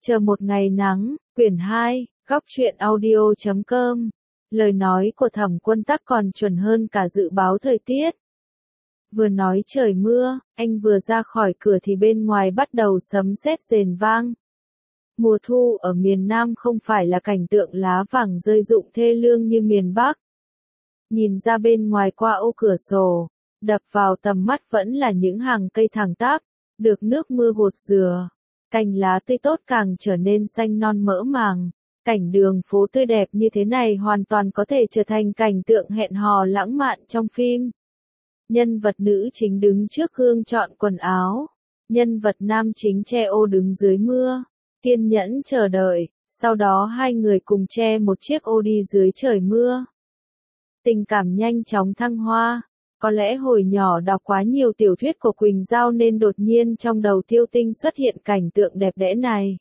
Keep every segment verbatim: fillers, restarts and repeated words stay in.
Chờ một ngày nắng, quyển hai, góc truyện audio chấm com. Lời nói của Thẩm Quân Tắc còn chuẩn hơn cả dự báo thời tiết. Vừa nói trời mưa, anh vừa ra khỏi cửa thì bên ngoài bắt đầu sấm sét rền vang. Mùa thu ở miền Nam không phải là cảnh tượng lá vàng rơi rụng thê lương như miền Bắc. Nhìn ra bên ngoài qua ô cửa sổ, đập vào tầm mắt vẫn là những hàng cây thẳng tắp, được nước mưa gột rửa. Cành lá tươi tốt càng trở nên xanh non mỡ màng. Cảnh đường phố tươi đẹp như thế này hoàn toàn có thể trở thành cảnh tượng hẹn hò lãng mạn trong phim. Nhân vật nữ chính đứng trước gương chọn quần áo. Nhân vật nam chính che ô đứng dưới mưa, kiên nhẫn chờ đợi, sau đó hai người cùng che một chiếc ô đi dưới trời mưa. Tình cảm nhanh chóng thăng hoa. Có lẽ hồi nhỏ đọc quá nhiều tiểu thuyết của Quỳnh Giao nên đột nhiên trong đầu Tiêu Tinh xuất hiện cảnh tượng đẹp đẽ này.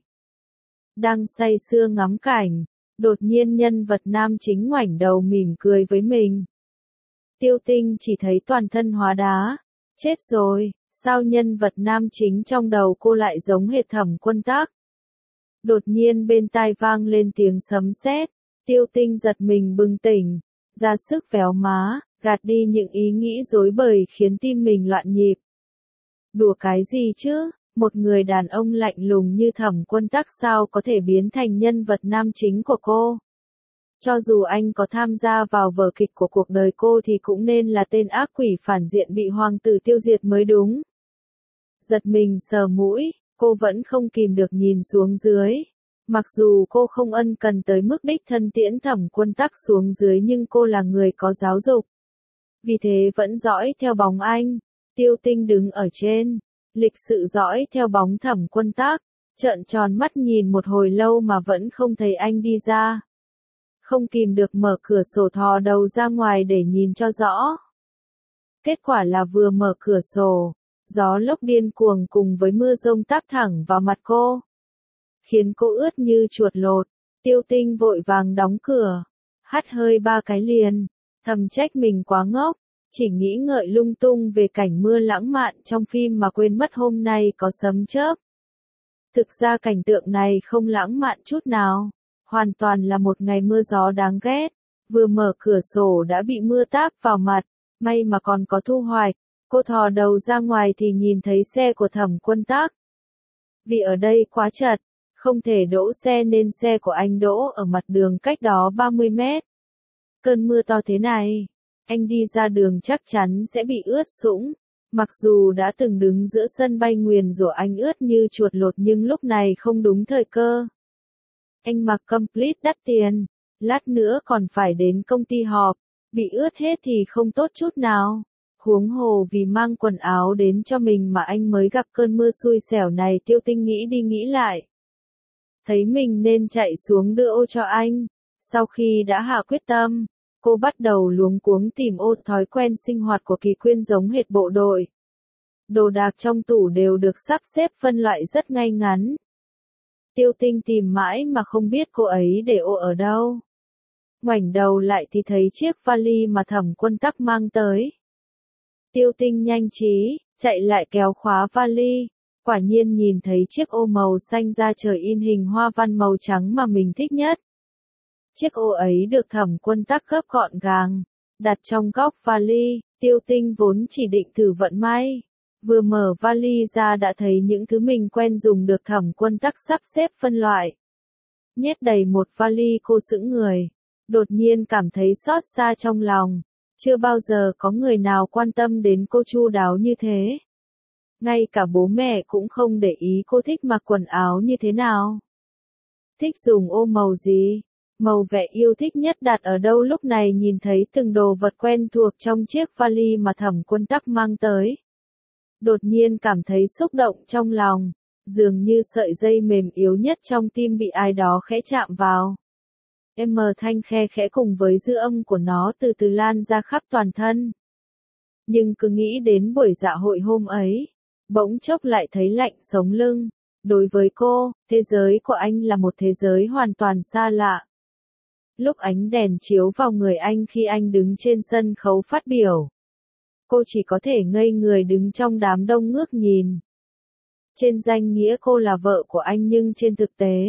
Đang say sưa ngắm cảnh, đột nhiên nhân vật nam chính ngoảnh đầu mỉm cười với mình. Tiêu Tinh chỉ thấy toàn thân hóa đá. Chết rồi, sao nhân vật nam chính trong đầu cô lại giống hệt Thẩm Quân Tắc? Đột nhiên bên tai vang lên tiếng sấm sét, Tiêu Tinh giật mình bừng tỉnh, ra sức véo má, gạt đi những ý nghĩ rối bời khiến tim mình loạn nhịp. Đùa cái gì chứ, một người đàn ông lạnh lùng như Thẩm Quân Tắc sao có thể biến thành nhân vật nam chính của cô? Cho dù anh có tham gia vào vở kịch của cuộc đời cô thì cũng nên là tên ác quỷ phản diện bị hoàng tử tiêu diệt mới đúng. Giật mình sờ mũi, cô vẫn không kìm được nhìn xuống dưới. Mặc dù cô không ân cần tới mức đích thân tiễn Thẩm Quân Tắc xuống dưới nhưng cô là người có giáo dục. Vì thế vẫn dõi theo bóng anh. Tiêu Tinh đứng ở trên, lịch sự dõi theo bóng Thẩm Quân Tắc, trợn tròn mắt nhìn một hồi lâu mà vẫn không thấy anh đi ra. Không kìm được mở cửa sổ thò đầu ra ngoài để nhìn cho rõ. Kết quả là vừa mở cửa sổ, gió lốc điên cuồng cùng với mưa rông táp thẳng vào mặt cô, khiến cô ướt như chuột lột. Tiêu Tinh vội vàng đóng cửa, hắt hơi ba cái liền, thầm trách mình quá ngốc, chỉ nghĩ ngợi lung tung về cảnh mưa lãng mạn trong phim mà quên mất hôm nay có sấm chớp. Thực ra cảnh tượng này không lãng mạn chút nào, hoàn toàn là một ngày mưa gió đáng ghét. Vừa mở cửa sổ đã bị mưa táp vào mặt, may mà còn có thu hoạch. Cô thò đầu ra ngoài thì nhìn thấy xe của Thẩm Quân Tắc. Vì ở đây quá chật, không thể đỗ xe nên xe của anh đỗ ở mặt đường cách đó ba mươi mét. Cơn mưa to thế này, anh đi ra đường chắc chắn sẽ bị ướt sũng. Mặc dù đã từng đứng giữa sân bay nguyền rủa anh ướt như chuột lột nhưng lúc này không đúng thời cơ. Anh mặc complete đắt tiền, lát nữa còn phải đến công ty họp, bị ướt hết thì không tốt chút nào. Huống hồ vì mang quần áo đến cho mình mà anh mới gặp cơn mưa xui xẻo này. Tiêu Tinh nghĩ đi nghĩ lại, thấy mình nên chạy xuống đưa ô cho anh. Sau khi đã hạ quyết tâm, cô bắt đầu luống cuống tìm ô. Thói quen sinh hoạt của Kỳ Quyên giống hệt bộ đội. Đồ đạc trong tủ đều được sắp xếp phân loại rất ngay ngắn. Tiêu Tinh tìm mãi mà không biết cô ấy để ô ở đâu. Ngoảnh đầu lại thì thấy chiếc vali mà Thẩm Quân Tắc mang tới. Tiêu Tinh nhanh trí, chạy lại kéo khóa vali. Quả nhiên nhìn thấy chiếc ô màu xanh da trời in hình hoa văn màu trắng mà mình thích nhất. Chiếc ô ấy được Thẩm Quân Tắc gấp gọn gàng, đặt trong góc vali. Tiêu Tinh vốn chỉ định thử vận may. Vừa mở vali ra đã thấy những thứ mình quen dùng được Thẩm Quân Tắc sắp xếp phân loại. Nhét đầy một vali cô sững người. Đột nhiên cảm thấy xót xa trong lòng. Chưa bao giờ có người nào quan tâm đến cô chu đáo như thế. Ngay cả bố mẹ cũng không để ý cô thích mặc quần áo như thế nào. Thích dùng ô màu gì, màu vẽ yêu thích nhất đặt ở đâu. Lúc này nhìn thấy từng đồ vật quen thuộc trong chiếc vali mà Thẩm Quân Tắc mang tới. Đột nhiên cảm thấy xúc động trong lòng, dường như sợi dây mềm yếu nhất trong tim bị ai đó khẽ chạm vào. Em mờ thanh khe khẽ cùng với dư âm của nó từ từ lan ra khắp toàn thân. Nhưng cứ nghĩ đến buổi dạ hội hôm ấy, bỗng chốc lại thấy lạnh sống lưng. Đối với cô, thế giới của anh là một thế giới hoàn toàn xa lạ. Lúc ánh đèn chiếu vào người anh khi anh đứng trên sân khấu phát biểu, cô chỉ có thể ngây người đứng trong đám đông ngước nhìn. Trên danh nghĩa cô là vợ của anh nhưng trên thực tế,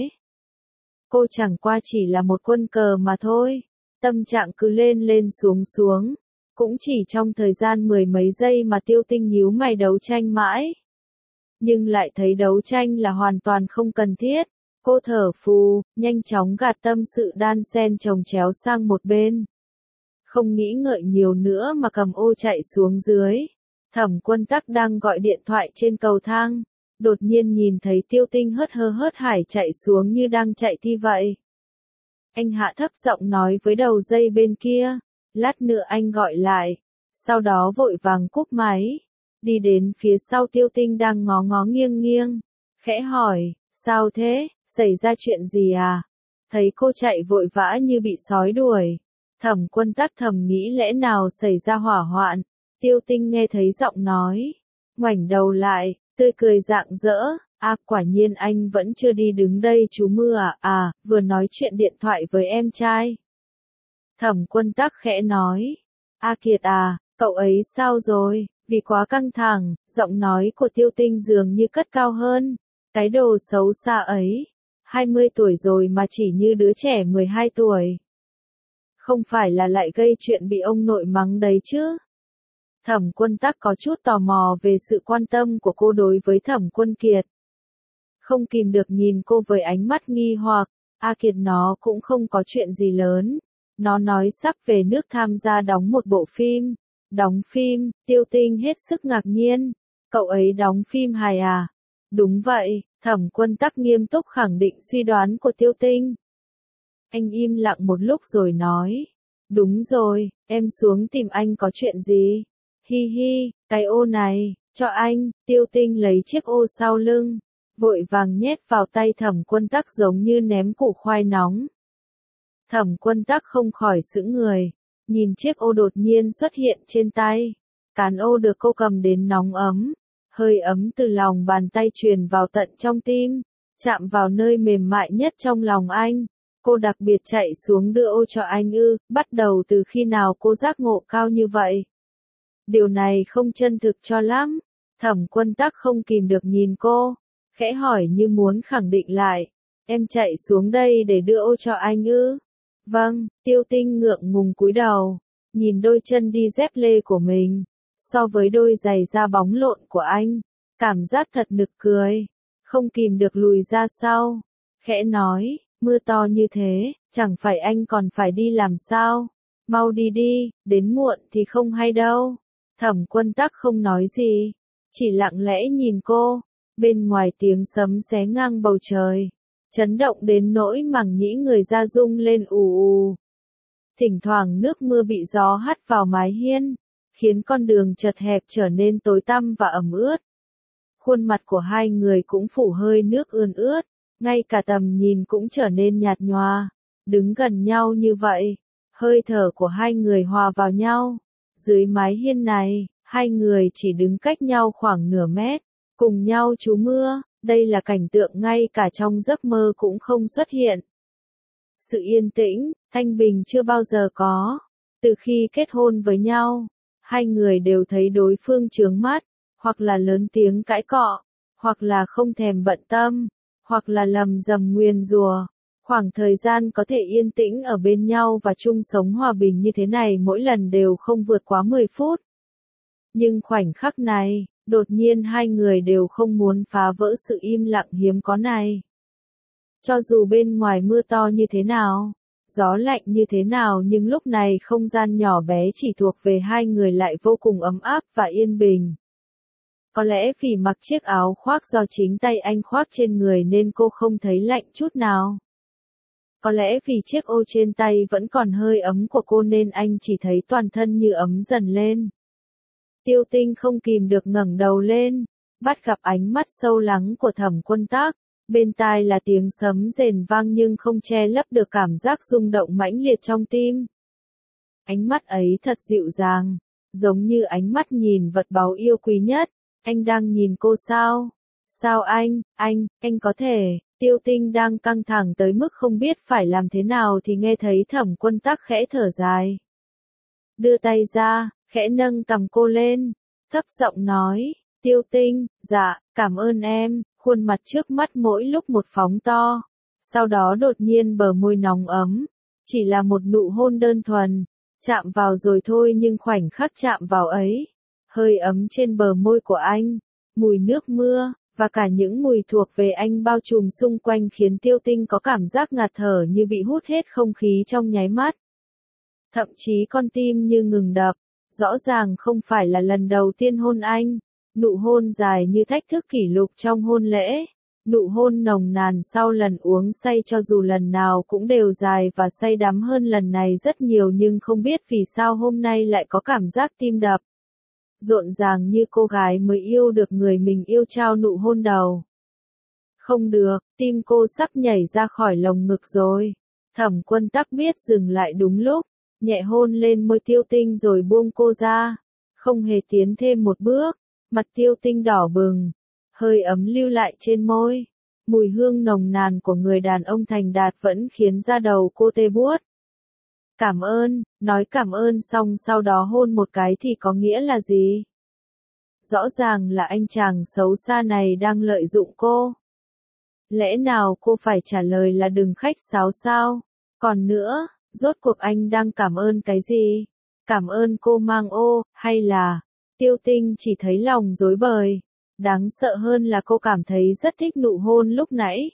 cô chẳng qua chỉ là một quân cờ mà thôi. Tâm trạng cứ lên lên xuống xuống. Cũng chỉ trong thời gian mười mấy giây mà Tiêu Tinh nhíu mày đấu tranh mãi. Nhưng lại thấy đấu tranh là hoàn toàn không cần thiết. Cô thở phù, nhanh chóng gạt tâm sự đan xen chồng chéo sang một bên. Không nghĩ ngợi nhiều nữa mà cầm ô chạy xuống dưới. Thẩm Quân Tắc đang gọi điện thoại trên cầu thang. Đột nhiên nhìn thấy Tiêu Tinh hớt hơ hớt hải chạy xuống như đang chạy thi vậy. Anh hạ thấp giọng nói với đầu dây bên kia. Lát nữa anh gọi lại. Sau đó vội vàng cúp máy. Đi đến phía sau Tiêu Tinh đang ngó ngó nghiêng nghiêng. Khẽ hỏi, sao thế, xảy ra chuyện gì à? Thấy cô chạy vội vã như bị sói đuổi. Thẩm Quân Tắc thầm nghĩ lẽ nào xảy ra hỏa hoạn. Tiêu Tinh nghe thấy giọng nói. Ngoảnh đầu lại, tươi cười rạng rỡ. À, quả nhiên anh vẫn chưa đi đứng đây chú Mưa à, à, vừa nói chuyện điện thoại với em trai. Thẩm Quân Tắc khẽ nói. A Kiệt à, cậu ấy sao rồi, vì quá căng thẳng, giọng nói của Tiêu Tinh dường như cất cao hơn. Cái đồ xấu xa ấy, hai mươi tuổi rồi mà chỉ như đứa trẻ mười hai tuổi. Không phải là lại gây chuyện bị ông nội mắng đấy chứ. Thẩm Quân Tắc có chút tò mò về sự quan tâm của cô đối với Thẩm Quân Kiệt. Không kìm được nhìn cô với ánh mắt nghi hoặc. A Kiệt nó cũng không có chuyện gì lớn. Nó nói sắp về nước tham gia đóng một bộ phim. Đóng phim, Tiêu Tinh hết sức ngạc nhiên. Cậu ấy đóng phim hài à? Đúng vậy, Thẩm Quân Tắc nghiêm túc khẳng định suy đoán của Tiêu Tinh. Anh im lặng một lúc rồi nói. Đúng rồi, em xuống tìm anh có chuyện gì? Hi hi, cái ô này, cho anh. Tiêu Tinh lấy chiếc ô sau lưng. Vội vàng nhét vào tay Thẩm Quân Tắc giống như ném củ khoai nóng. Thẩm Quân Tắc không khỏi sững người. Nhìn chiếc ô đột nhiên xuất hiện trên tay. Cán ô được cô cầm đến nóng ấm. Hơi ấm từ lòng bàn tay truyền vào tận trong tim. Chạm vào nơi mềm mại nhất trong lòng anh. Cô đặc biệt chạy xuống đưa ô cho anh ư, bắt đầu từ khi nào cô giác ngộ cao như vậy? Điều này không chân thực cho lắm. Thẩm Quân Tắc không kìm được nhìn cô. Khẽ hỏi như muốn khẳng định lại. Em chạy xuống đây để đưa ô cho anh ư? Vâng, Tiêu Tinh ngượng ngùng cúi đầu. Nhìn đôi chân đi dép lê của mình. So với đôi giày da bóng lộn của anh. Cảm giác thật nực cười. Không kìm được lùi ra sau. Khẽ nói, mưa to như thế, chẳng phải anh còn phải đi làm sao? Mau đi đi, đến muộn thì không hay đâu. Thẩm Quân Tắc không nói gì. Chỉ lặng lẽ nhìn cô. Bên ngoài tiếng sấm xé ngang bầu trời. Chấn động đến nỗi màng nhĩ người ra rung lên ù ù. Thỉnh thoảng nước mưa bị gió hắt vào mái hiên, khiến con đường chật hẹp trở nên tối tăm và ẩm ướt. Khuôn mặt của hai người cũng phủ hơi nước ươn ướt, ngay cả tầm nhìn cũng trở nên nhạt nhòa. Đứng gần nhau như vậy, hơi thở của hai người hòa vào nhau. Dưới mái hiên này, hai người chỉ đứng cách nhau khoảng nửa mét, cùng nhau trú mưa. Đây là cảnh tượng ngay cả trong giấc mơ cũng không xuất hiện. Sự yên tĩnh, thanh bình chưa bao giờ có. Từ khi kết hôn với nhau, hai người đều thấy đối phương chướng mắt, hoặc là lớn tiếng cãi cọ, hoặc là không thèm bận tâm, hoặc là lầm rầm nguyền rủa. Khoảng thời gian có thể yên tĩnh ở bên nhau và chung sống hòa bình như thế này mỗi lần đều không vượt quá mười phút. Nhưng khoảnh khắc này, đột nhiên hai người đều không muốn phá vỡ sự im lặng hiếm có này. Cho dù bên ngoài mưa to như thế nào, gió lạnh như thế nào nhưng lúc này không gian nhỏ bé chỉ thuộc về hai người lại vô cùng ấm áp và yên bình. Có lẽ vì mặc chiếc áo khoác do chính tay anh khoác trên người nên cô không thấy lạnh chút nào. Có lẽ vì chiếc ô trên tay vẫn còn hơi ấm của cô nên anh chỉ thấy toàn thân như ấm dần lên. Tiêu Tinh không kìm được ngẩng đầu lên, bắt gặp ánh mắt sâu lắng của Thẩm Quân Tắc, bên tai là tiếng sấm rền vang nhưng không che lấp được cảm giác rung động mãnh liệt trong tim. Ánh mắt ấy thật dịu dàng, giống như ánh mắt nhìn vật báu yêu quý nhất. Anh đang nhìn cô sao? Sao anh, anh, anh có thể? Tiêu Tinh đang căng thẳng tới mức không biết phải làm thế nào thì nghe thấy Thẩm Quân Tắc khẽ thở dài. Đưa tay ra, khẽ nâng cằm cô lên, thấp giọng nói, Tiêu Tinh, dạ, cảm ơn em, khuôn mặt trước mắt mỗi lúc một phóng to. Sau đó đột nhiên bờ môi nóng ấm, chỉ là một nụ hôn đơn thuần, chạm vào rồi thôi nhưng khoảnh khắc chạm vào ấy, hơi ấm trên bờ môi của anh, mùi nước mưa, và cả những mùi thuộc về anh bao trùm xung quanh khiến Tiêu Tinh có cảm giác ngạt thở như bị hút hết không khí trong nháy mắt. Thậm chí con tim như ngừng đập, rõ ràng không phải là lần đầu tiên hôn anh, nụ hôn dài như thách thức kỷ lục trong hôn lễ. Nụ hôn nồng nàn sau lần uống say cho dù lần nào cũng đều dài và say đắm hơn lần này rất nhiều nhưng không biết vì sao hôm nay lại có cảm giác tim đập. Rộn ràng như cô gái mới yêu được người mình yêu trao nụ hôn đầu. Không được, tim cô sắp nhảy ra khỏi lồng ngực rồi. Thẩm Quân Tắc biết dừng lại đúng lúc, nhẹ hôn lên môi Tiêu Tinh rồi buông cô ra. Không hề tiến thêm một bước, mặt Tiêu Tinh đỏ bừng. Hơi ấm lưu lại trên môi, mùi hương nồng nàn của người đàn ông thành đạt vẫn khiến da đầu cô tê buốt. Cảm ơn, nói cảm ơn xong sau đó hôn một cái thì có nghĩa là gì? Rõ ràng là anh chàng xấu xa này đang lợi dụng cô. Lẽ nào cô phải trả lời là đừng khách sáo sao? Còn nữa, rốt cuộc anh đang cảm ơn cái gì? Cảm ơn cô mang ô, hay là... Tiêu Tinh chỉ thấy lòng rối bời. Đáng sợ hơn là cô cảm thấy rất thích nụ hôn lúc nãy.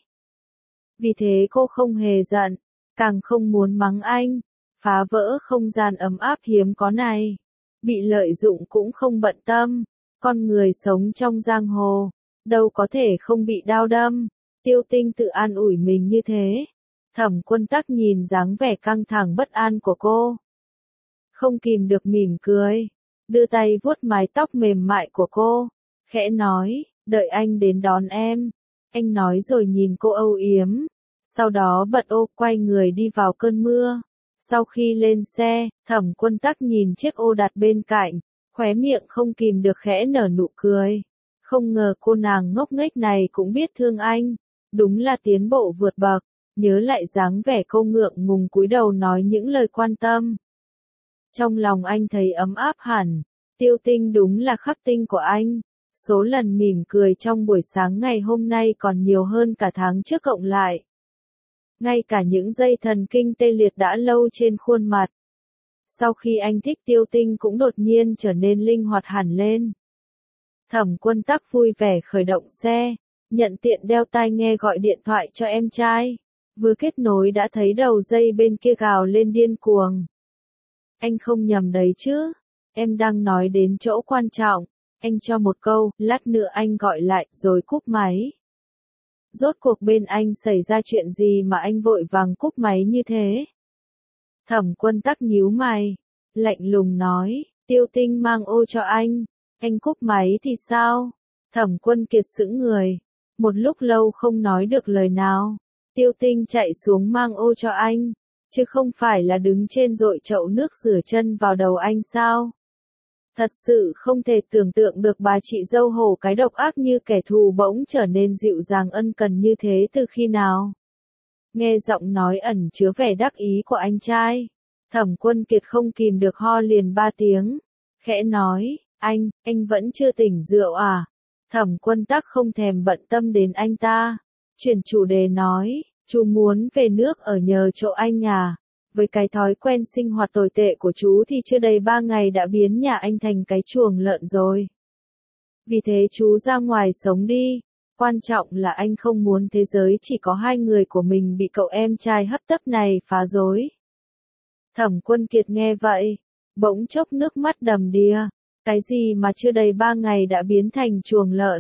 Vì thế cô không hề giận, càng không muốn mắng anh, phá vỡ không gian ấm áp hiếm có này. Bị lợi dụng cũng không bận tâm, con người sống trong giang hồ, đâu có thể không bị đao đâm. Tiêu Tinh tự an ủi mình như thế. Thẩm Quân Tắc nhìn dáng vẻ căng thẳng bất an của cô, không kìm được mỉm cười, đưa tay vuốt mái tóc mềm mại của cô. Khẽ nói, đợi anh đến đón em. Anh nói rồi nhìn cô âu yếm. Sau đó bật ô quay người đi vào cơn mưa. Sau khi lên xe, Thẩm Quân Tắc nhìn chiếc ô đặt bên cạnh, khóe miệng không kìm được khẽ nở nụ cười. Không ngờ cô nàng ngốc nghếch này cũng biết thương anh. Đúng là tiến bộ vượt bậc. Nhớ lại dáng vẻ cô ngượng ngùng cúi đầu nói những lời quan tâm. Trong lòng anh thấy ấm áp hẳn. Tiêu Tinh đúng là khắc tinh của anh. Số lần mỉm cười trong buổi sáng ngày hôm nay còn nhiều hơn cả tháng trước cộng lại. Ngay cả những dây thần kinh tê liệt đã lâu trên khuôn mặt. Sau khi anh thích Tiêu Tinh cũng đột nhiên trở nên linh hoạt hẳn lên. Thẩm Quân Tắc vui vẻ khởi động xe, nhận tiện đeo tai nghe gọi điện thoại cho em trai. Vừa kết nối đã thấy đầu dây bên kia gào lên điên cuồng. Anh không nhầm đấy chứ, em đang nói đến chỗ quan trọng. Anh cho một câu, lát nữa anh gọi lại, rồi cúp máy. Rốt cuộc bên anh xảy ra chuyện gì mà anh vội vàng cúp máy như thế? Thẩm Quân Tắc nhíu mày, lạnh lùng nói, Tiêu Tinh mang ô cho anh, anh cúp máy thì sao? Thẩm Quân Kiệt sững người, một lúc lâu không nói được lời nào. Tiêu Tinh chạy xuống mang ô cho anh, chứ không phải là đứng trên dội chậu nước rửa chân vào đầu anh sao? Thật sự không thể tưởng tượng được bà chị dâu hổ cái độc ác như kẻ thù bỗng trở nên dịu dàng ân cần như thế từ khi nào. Nghe giọng nói ẩn chứa vẻ đắc ý của anh trai, Thẩm Quân Kiệt không kìm được ho liền ba tiếng, khẽ nói, anh, anh vẫn chưa tỉnh rượu à? Thẩm Quân Tắc không thèm bận tâm đến anh ta, chuyển chủ đề nói, chú muốn về nước ở nhờ chỗ anh à? Với cái thói quen sinh hoạt tồi tệ của chú thì chưa đầy ba ngày đã biến nhà anh thành cái chuồng lợn rồi. Vì thế chú ra ngoài sống đi. Quan trọng là anh không muốn thế giới chỉ có hai người của mình bị cậu em trai hấp tấp này phá rối. Thẩm Quân Kiệt nghe vậy, bỗng chốc nước mắt đầm đìa. Cái gì mà chưa đầy ba ngày đã biến thành chuồng lợn?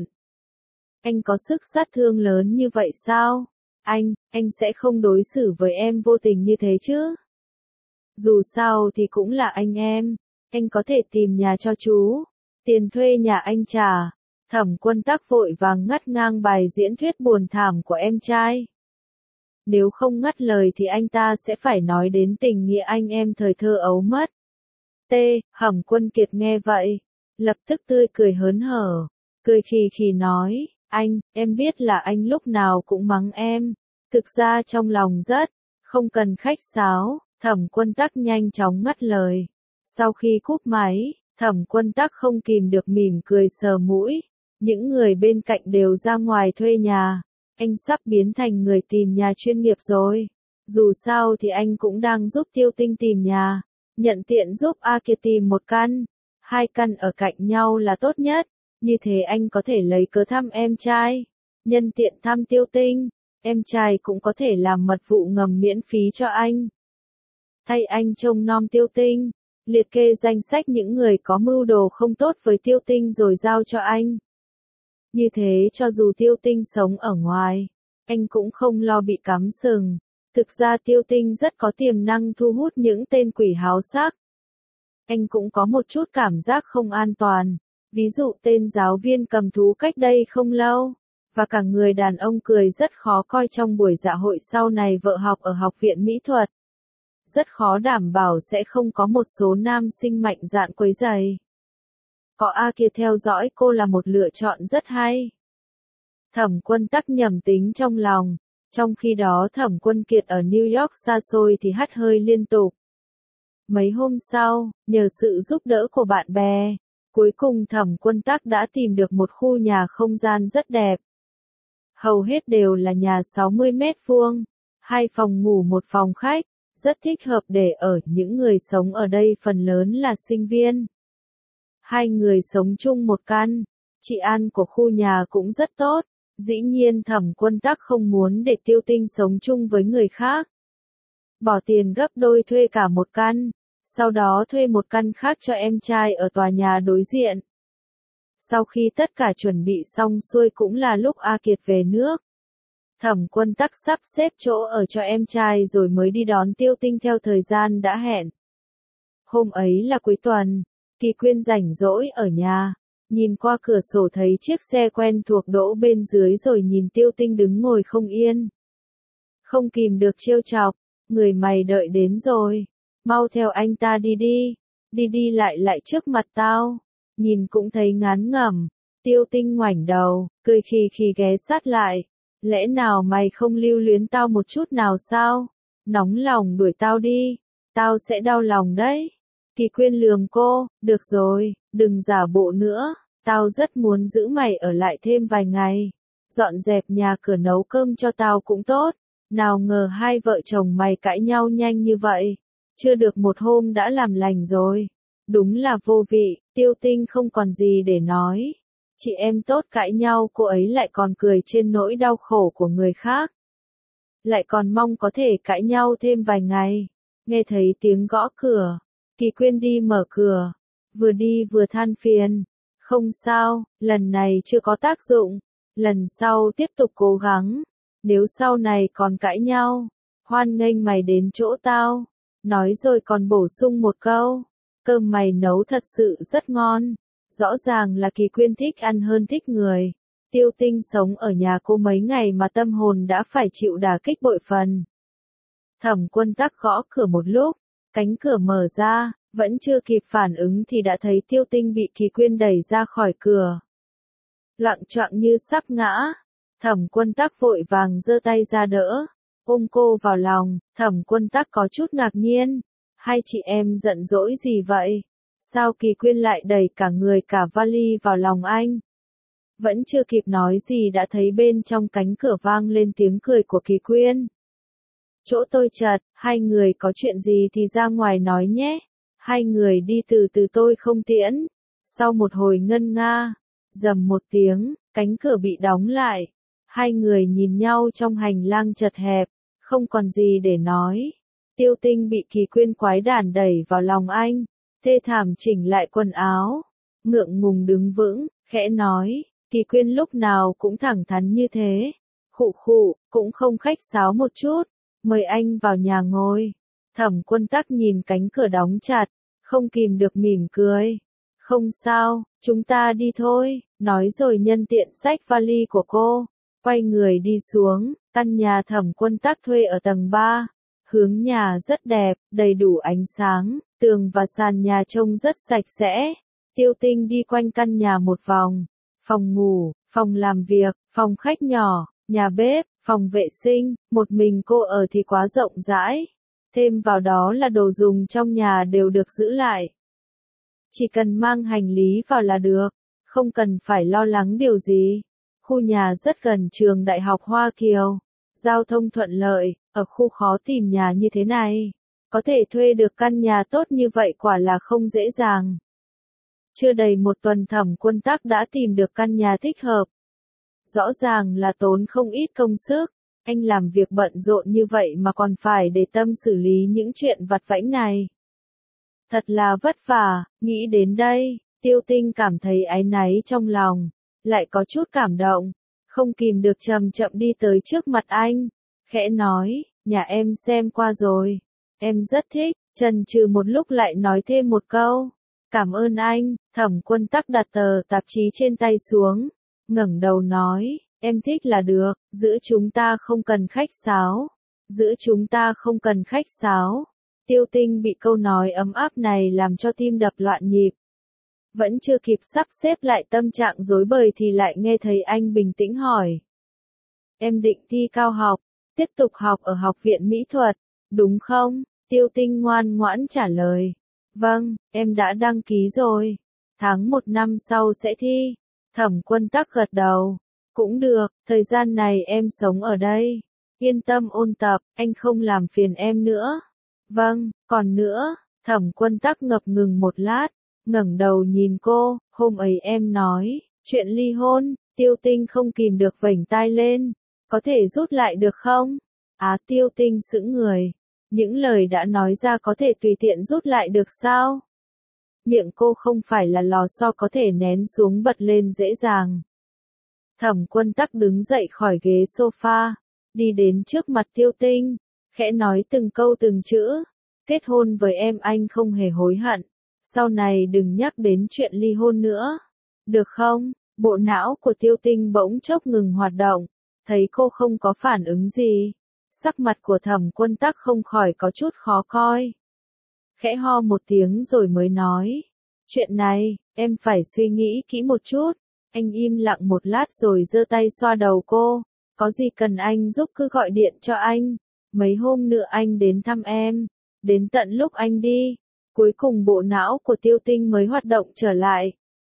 Anh có sức sát thương lớn như vậy sao? Anh, anh sẽ không đối xử với em vô tình như thế chứ? Dù sao thì cũng là anh em, anh có thể tìm nhà cho chú, tiền thuê nhà anh trả. Thẩm Quân Tắc vội vàng ngắt ngang bài diễn thuyết buồn thảm của em trai. Nếu không ngắt lời thì anh ta sẽ phải nói đến tình nghĩa anh em thời thơ ấu mất. T. Thẩm Quân Kiệt nghe vậy, lập tức tươi cười hớn hở, cười khì khì nói, anh, em biết là anh lúc nào cũng mắng em, thực ra trong lòng rất, không cần khách sáo. Thẩm Quân Tắc nhanh chóng ngắt lời. Sau khi cúp máy, Thẩm Quân Tắc không kìm được mỉm cười sờ mũi. Những người bên cạnh đều ra ngoài thuê nhà. Anh sắp biến thành người tìm nhà chuyên nghiệp rồi. Dù sao thì anh cũng đang giúp Tiêu Tinh tìm nhà. Nhận tiện giúp A kia tìm một căn. Hai căn ở cạnh nhau là tốt nhất. Như thế anh có thể lấy cớ thăm em trai. Nhân tiện thăm Tiêu Tinh. Em trai cũng có thể làm mật vụ ngầm miễn phí cho anh. Thay anh trông nom Tiêu Tinh. Liệt kê danh sách những người có mưu đồ không tốt với Tiêu Tinh rồi giao cho anh. Như thế cho dù Tiêu Tinh sống ở ngoài, anh cũng không lo bị cắm sừng. Thực ra Tiêu Tinh rất có tiềm năng thu hút những tên quỷ háo sắc. Anh cũng có một chút cảm giác không an toàn. Ví dụ tên giáo viên cầm thú cách đây không lâu. Và cả người đàn ông cười rất khó coi trong buổi dạ hội sau này vợ học ở học viện mỹ thuật. Rất khó đảm bảo sẽ không có một số nam sinh mạnh dạn quấy rầy. Có A kia theo dõi cô là một lựa chọn rất hay. Thẩm Quân Tắc nhầm tính trong lòng. Trong khi đó Thẩm Quân Kiệt ở New York xa xôi thì hắt hơi liên tục. Mấy hôm sau, nhờ sự giúp đỡ của bạn bè, cuối cùng Thẩm Quân Tắc đã tìm được một khu nhà không gian rất đẹp. Hầu hết đều là nhà sáu mươi mét vuông, hai phòng ngủ một phòng khách, rất thích hợp để ở. Những người sống ở đây phần lớn là sinh viên. Hai người sống chung một căn, trị an của khu nhà cũng rất tốt. Dĩ nhiên Thẩm Quân Tắc không muốn để Tiêu Tinh sống chung với người khác. Bỏ tiền gấp đôi thuê cả một căn, sau đó thuê một căn khác cho em trai ở tòa nhà đối diện. Sau khi tất cả chuẩn bị xong xuôi cũng là lúc A Kiệt về nước. Thẩm Quân Tắc sắp xếp chỗ ở cho em trai rồi mới đi đón Tiêu Tinh theo thời gian đã hẹn. Hôm ấy là cuối tuần, Kỳ Quyên rảnh rỗi ở nhà, nhìn qua cửa sổ thấy chiếc xe quen thuộc đỗ bên dưới rồi nhìn Tiêu Tinh đứng ngồi không yên. Không kìm được trêu chọc, người mày đợi đến rồi, mau theo anh ta đi đi, đi đi lại lại trước mặt tao, nhìn cũng thấy ngán ngẩm. Tiêu Tinh ngoảnh đầu, cười khì khì ghé sát lại, lẽ nào mày không lưu luyến tao một chút nào sao? Nóng lòng đuổi tao đi, tao sẽ đau lòng đấy. Kỳ Quyên lườm cô, được rồi, đừng giả bộ nữa, tao rất muốn giữ mày ở lại thêm vài ngày. Dọn dẹp nhà cửa nấu cơm cho tao cũng tốt, nào ngờ hai vợ chồng mày cãi nhau nhanh như vậy, chưa được một hôm đã làm lành rồi. Đúng là vô vị. Tiêu Tinh không còn gì để nói. Chị em tốt cãi nhau cô ấy lại còn cười trên nỗi đau khổ của người khác. Lại còn mong có thể cãi nhau thêm vài ngày. Nghe thấy tiếng gõ cửa, Kỳ Quyên đi mở cửa, vừa đi vừa than phiền. Không sao, lần này chưa có tác dụng, lần sau tiếp tục cố gắng. Nếu sau này còn cãi nhau, hoan nghênh mày đến chỗ tao. Nói rồi còn bổ sung một câu, cơm mày nấu thật sự rất ngon. Rõ ràng là Kỳ Quyên thích ăn hơn thích người. Tiêu Tinh sống ở nhà cô mấy ngày mà tâm hồn đã phải chịu đả kích bội phần. Thẩm Quân Tắc gõ cửa một lúc, cánh cửa mở ra, vẫn chưa kịp phản ứng thì đã thấy Tiêu Tinh bị Kỳ Quyên đẩy ra khỏi cửa. Loạng choạng như sắp ngã, Thẩm Quân Tắc vội vàng giơ tay ra đỡ, ôm cô vào lòng. Thẩm Quân Tắc có chút ngạc nhiên, hai chị em giận dỗi gì vậy? Sao Kỳ Quyên lại đẩy cả người cả vali vào lòng anh? Vẫn chưa kịp nói gì đã thấy bên trong cánh cửa vang lên tiếng cười của Kỳ Quyên. Chỗ tôi chật, hai người có chuyện gì thì ra ngoài nói nhé. Hai người đi từ từ tôi không tiễn. Sau một hồi ngân nga, rầm một tiếng, cánh cửa bị đóng lại. Hai người nhìn nhau trong hành lang chật hẹp, không còn gì để nói. Tiêu Tinh bị Kỳ Quyên quái đản đẩy vào lòng anh, thê thảm chỉnh lại quần áo, ngượng ngùng đứng vững, khẽ nói, Kỳ Quyên lúc nào cũng thẳng thắn như thế. Khụ khụ, cũng không khách sáo một chút, mời anh vào nhà ngồi. Thẩm Quân Tắc nhìn cánh cửa đóng chặt, không kìm được mỉm cười. Không sao, chúng ta đi thôi, nói rồi nhân tiện xách vali của cô, quay người đi xuống. Căn nhà Thẩm Quân Tắc thuê ở tầng ba, hướng nhà rất đẹp, đầy đủ ánh sáng, tường và sàn nhà trông rất sạch sẽ. Tiêu Tinh đi quanh căn nhà một vòng, phòng ngủ, phòng làm việc, phòng khách nhỏ, nhà bếp, phòng vệ sinh, một mình cô ở thì quá rộng rãi. Thêm vào đó là đồ dùng trong nhà đều được giữ lại. Chỉ cần mang hành lý vào là được, không cần phải lo lắng điều gì. Khu nhà rất gần trường Đại học Hoa Kiều, giao thông thuận lợi, ở khu khó tìm nhà như thế này. Có thể thuê được căn nhà tốt như vậy quả là không dễ dàng. Chưa đầy một tuần Thẩm Quân Tắc đã tìm được căn nhà thích hợp. Rõ ràng là tốn không ít công sức, anh làm việc bận rộn như vậy mà còn phải để tâm xử lý những chuyện vặt vãnh này. Thật là vất vả, nghĩ đến đây, Tiêu Tinh cảm thấy áy náy trong lòng, lại có chút cảm động, không kìm được chậm chậm đi tới trước mặt anh, khẽ nói, nhà em xem qua rồi, em rất thích, chần chừ một lúc lại nói thêm một câu, cảm ơn anh. Thẩm Quân Tắc đặt tờ tạp chí trên tay xuống, ngẩng đầu nói, em thích là được, giữa chúng ta không cần khách sáo, giữa chúng ta không cần khách sáo. Tiêu Tinh bị câu nói ấm áp này làm cho tim đập loạn nhịp. Vẫn chưa kịp sắp xếp lại tâm trạng rối bời thì lại nghe thấy anh bình tĩnh hỏi. Em định thi cao học, tiếp tục học ở học viện mỹ thuật, đúng không? Tiêu Tinh ngoan ngoãn trả lời. Vâng, em đã đăng ký rồi. Tháng một năm sau sẽ thi. Thẩm Quân Tắc gật đầu. Cũng được, thời gian này em sống ở đây. Yên tâm ôn tập, anh không làm phiền em nữa. Vâng, còn nữa, Thẩm Quân Tắc ngập ngừng một lát, ngẩng đầu nhìn cô, hôm ấy em nói, chuyện ly hôn, Tiêu Tinh không kìm được vểnh tai lên, có thể rút lại được không? Á Tiêu Tinh sững người, những lời đã nói ra có thể tùy tiện rút lại được sao? Miệng cô không phải là lò xo có thể nén xuống bật lên dễ dàng. Thẩm Quân Tắc đứng dậy khỏi ghế sofa, đi đến trước mặt Tiêu Tinh, khẽ nói từng câu từng chữ, kết hôn với em anh không hề hối hận, sau này đừng nhắc đến chuyện ly hôn nữa, được không? Bộ não của Tiêu Tinh bỗng chốc ngừng hoạt động, thấy cô không có phản ứng gì, sắc mặt của Thẩm Quân Tắc không khỏi có chút khó coi. Khẽ ho một tiếng rồi mới nói, chuyện này, em phải suy nghĩ kỹ một chút. Anh im lặng một lát rồi giơ tay xoa đầu cô, có gì cần anh giúp cứ gọi điện cho anh, mấy hôm nữa anh đến thăm em, đến tận lúc anh đi. Cuối cùng bộ não của Tiêu Tinh mới hoạt động trở lại.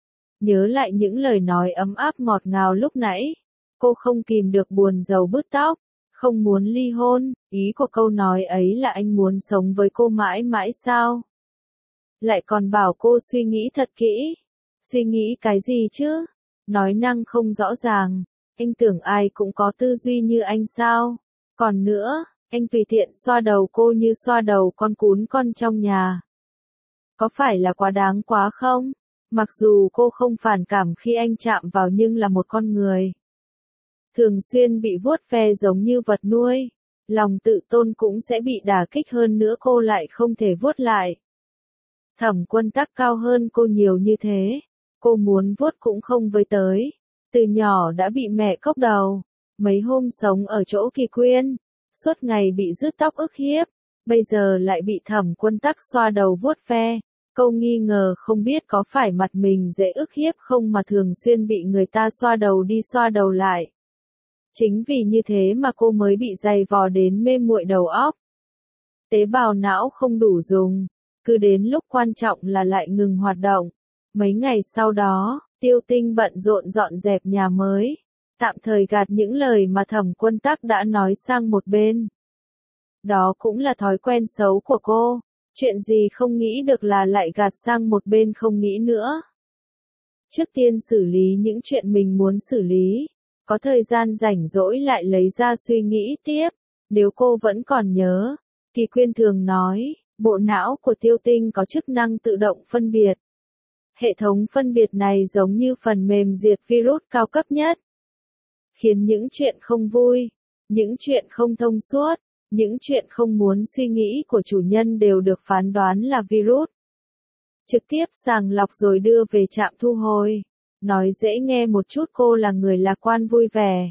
Nhớ lại những lời nói ấm áp ngọt ngào lúc nãy, cô không kìm được buồn rầu bứt tóc, không muốn ly hôn, ý của câu nói ấy là anh muốn sống với cô mãi mãi sao? Lại còn bảo cô suy nghĩ thật kỹ, suy nghĩ cái gì chứ? Nói năng không rõ ràng, anh tưởng ai cũng có tư duy như anh sao? Còn nữa, anh tùy tiện xoa đầu cô như xoa đầu con cún con trong nhà. Có phải là quá đáng quá không? Mặc dù cô không phản cảm khi anh chạm vào nhưng là một con người thường xuyên bị vuốt ve giống như vật nuôi, lòng tự tôn cũng sẽ bị đả kích hơn nữa cô lại không thể vuốt lại. Thẩm Quân Tắc cao hơn cô nhiều như thế, cô muốn vuốt cũng không với tới, từ nhỏ đã bị mẹ cốc đầu, mấy hôm sống ở chỗ Kỳ Quyên, suốt ngày bị rứt tóc ức hiếp, bây giờ lại bị Thẩm Quân Tắc xoa đầu vuốt ve. Câu nghi ngờ không biết có phải mặt mình dễ ức hiếp không mà thường xuyên bị người ta xoa đầu đi xoa đầu lại. Chính vì như thế mà cô mới bị dày vò đến mê muội đầu óc. Tế bào não không đủ dùng, cứ đến lúc quan trọng là lại ngừng hoạt động. Mấy ngày sau đó, Tiêu Tinh bận rộn dọn dẹp nhà mới, tạm thời gạt những lời mà Thẩm Quân Tắc đã nói sang một bên. Đó cũng là thói quen xấu của cô. Chuyện gì không nghĩ được là lại gạt sang một bên không nghĩ nữa. Trước tiên xử lý những chuyện mình muốn xử lý, có thời gian rảnh rỗi lại lấy ra suy nghĩ tiếp. Nếu cô vẫn còn nhớ, Kỳ Quyên thường nói, bộ não của Tiêu Tinh có chức năng tự động phân biệt. Hệ thống phân biệt này giống như phần mềm diệt virus cao cấp nhất, khiến những chuyện không vui, những chuyện không thông suốt, những chuyện không muốn suy nghĩ của chủ nhân đều được phán đoán là virus. Trực tiếp sàng lọc rồi đưa về trạm thu hồi. Nói dễ nghe một chút cô là người lạc quan vui vẻ.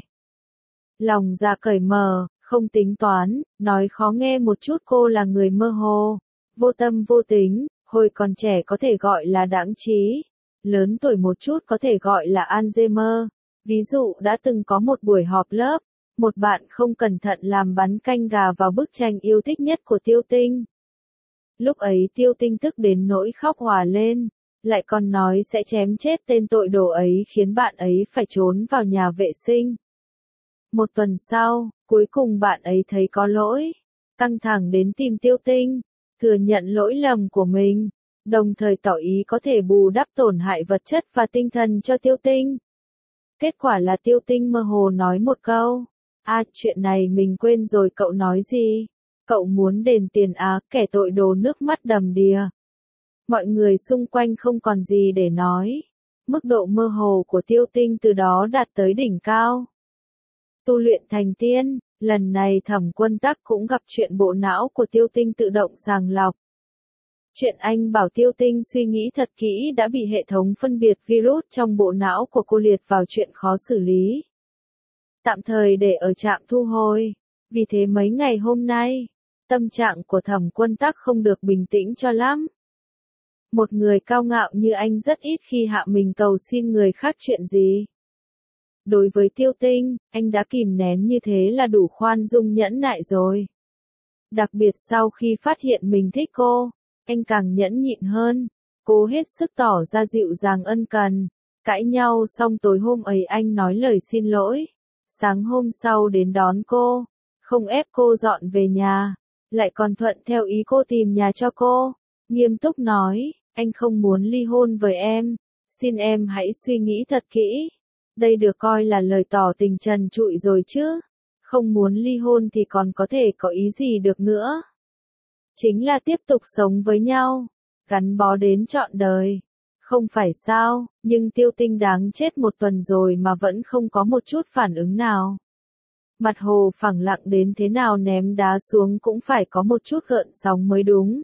Lòng dạ cởi mở, không tính toán, nói khó nghe một chút cô là người mơ hồ, vô tâm vô tính, hồi còn trẻ có thể gọi là đãng trí, lớn tuổi một chút có thể gọi là Alzheimer. Ví dụ đã từng có một buổi họp lớp, một bạn không cẩn thận làm bắn canh gà vào bức tranh yêu thích nhất của Tiêu Tinh. Lúc ấy Tiêu Tinh tức đến nỗi khóc òa lên, lại còn nói sẽ chém chết tên tội đồ ấy khiến bạn ấy phải trốn vào nhà vệ sinh. Một tuần sau, cuối cùng bạn ấy thấy có lỗi, căng thẳng đến tìm Tiêu Tinh, thừa nhận lỗi lầm của mình, đồng thời tỏ ý có thể bù đắp tổn hại vật chất và tinh thần cho Tiêu Tinh. Kết quả là Tiêu Tinh mơ hồ nói một câu, à chuyện này mình quên rồi, cậu nói gì? Cậu muốn đền tiền á? Kẻ tội đồ nước mắt đầm đìa. Mọi người xung quanh không còn gì để nói. Mức độ mơ hồ của Tiêu Tinh từ đó đạt tới đỉnh cao. Tu luyện thành tiên, lần này Thẩm Quân Tắc cũng gặp chuyện bộ não của Tiêu Tinh tự động sàng lọc. Chuyện anh bảo Tiêu Tinh suy nghĩ thật kỹ đã bị hệ thống phân biệt virus trong bộ não của cô liệt vào chuyện khó xử lý. Tạm thời để ở trạm thu hồi. Vì thế mấy ngày hôm nay, tâm trạng của Thẩm Quân Tắc không được bình tĩnh cho lắm. Một người cao ngạo như anh rất ít khi hạ mình cầu xin người khác chuyện gì. Đối với Tiêu Tinh, anh đã kìm nén như thế là đủ khoan dung nhẫn nại rồi. Đặc biệt sau khi phát hiện mình thích cô, anh càng nhẫn nhịn hơn, cố hết sức tỏ ra dịu dàng ân cần. Cãi nhau xong tối hôm ấy anh nói lời xin lỗi. Sáng hôm sau đến đón cô, không ép cô dọn về nhà, lại còn thuận theo ý cô tìm nhà cho cô. Nghiêm túc nói, anh không muốn ly hôn với em, xin em hãy suy nghĩ thật kỹ. Đây được coi là lời tỏ tình trần trụi rồi chứ. Không muốn ly hôn thì còn có thể có ý gì được nữa. Chính là tiếp tục sống với nhau, gắn bó đến trọn đời. Không phải sao, nhưng Tiêu Tinh đáng chết một tuần rồi mà vẫn không có một chút phản ứng nào. Mặt hồ phẳng lặng đến thế nào ném đá xuống cũng phải có một chút gợn sóng mới đúng.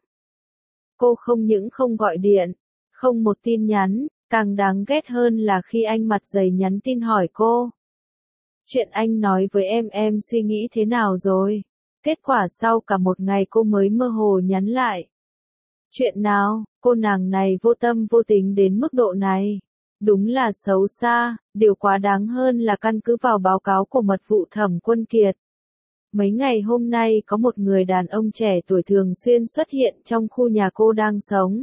Cô không những không gọi điện, không một tin nhắn, càng đáng ghét hơn là khi anh mặt dày nhắn tin hỏi cô. Chuyện anh nói với em em suy nghĩ thế nào rồi? Kết quả sau cả một ngày cô mới mơ hồ nhắn lại. Chuyện nào, cô nàng này vô tâm vô tính đến mức độ này. Đúng là xấu xa, điều quá đáng hơn là căn cứ vào báo cáo của mật vụ Thẩm Quân Kiệt. Mấy ngày hôm nay có một người đàn ông trẻ tuổi thường xuyên xuất hiện trong khu nhà cô đang sống.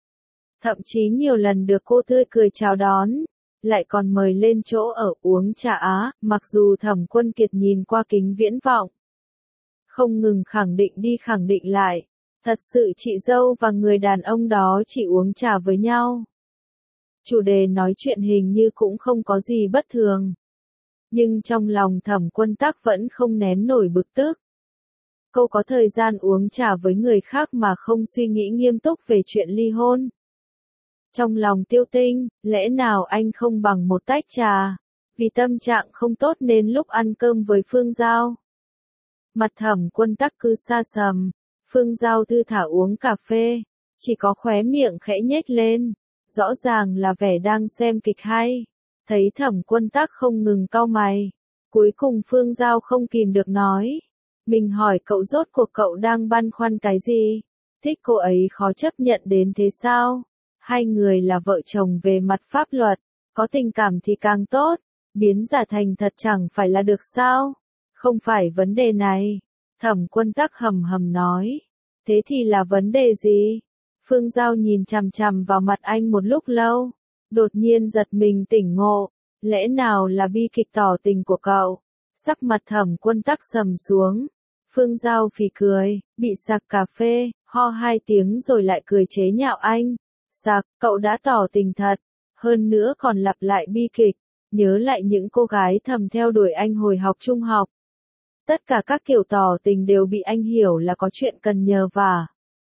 Thậm chí nhiều lần được cô tươi cười chào đón, lại còn mời lên chỗ ở uống trà á, mặc dù Thẩm Quân Kiệt nhìn qua kính viễn vọng. Không ngừng khẳng định đi khẳng định lại, thật sự chị dâu và người đàn ông đó chỉ uống trà với nhau. Chủ đề nói chuyện hình như cũng không có gì bất thường. Nhưng trong lòng Thẩm Quân Tắc vẫn không nén nổi bực tức. Cô có thời gian uống trà với người khác mà không suy nghĩ nghiêm túc về chuyện ly hôn. Trong lòng Tiêu Tinh, lẽ nào anh không bằng một tách trà, vì tâm trạng không tốt nên lúc ăn cơm với Phương Giao. Mặt Thẩm Quân Tắc cứ xa sầm, Phương Giao thư thả uống cà phê, chỉ có khóe miệng khẽ nhếch lên, rõ ràng là vẻ đang xem kịch hay. Thấy Thẩm Quân Tắc không ngừng cau mày, cuối cùng Phương Giao không kìm được nói. Mình hỏi cậu rốt cuộc cậu đang băn khoăn cái gì? Thích cô ấy khó chấp nhận đến thế sao? Hai người là vợ chồng về mặt pháp luật, có tình cảm thì càng tốt, biến giả thành thật chẳng phải là được sao? Không phải vấn đề này. Thẩm Quân Tắc hầm hầm nói. Thế thì là vấn đề gì? Phương Giao nhìn chằm chằm vào mặt anh một lúc lâu, đột nhiên giật mình tỉnh ngộ. Lẽ nào là bi kịch tỏ tình của cậu? Sắc mặt Thẩm Quân Tắc sầm xuống. Phương Giao phì cười, bị sặc cà phê, ho hai tiếng rồi lại cười chế nhạo anh. Sặc, cậu đã tỏ tình thật, hơn nữa còn lặp lại bi kịch, nhớ lại những cô gái thầm theo đuổi anh hồi học trung học. Tất cả các kiểu tỏ tình đều bị anh hiểu là có chuyện cần nhờ vả.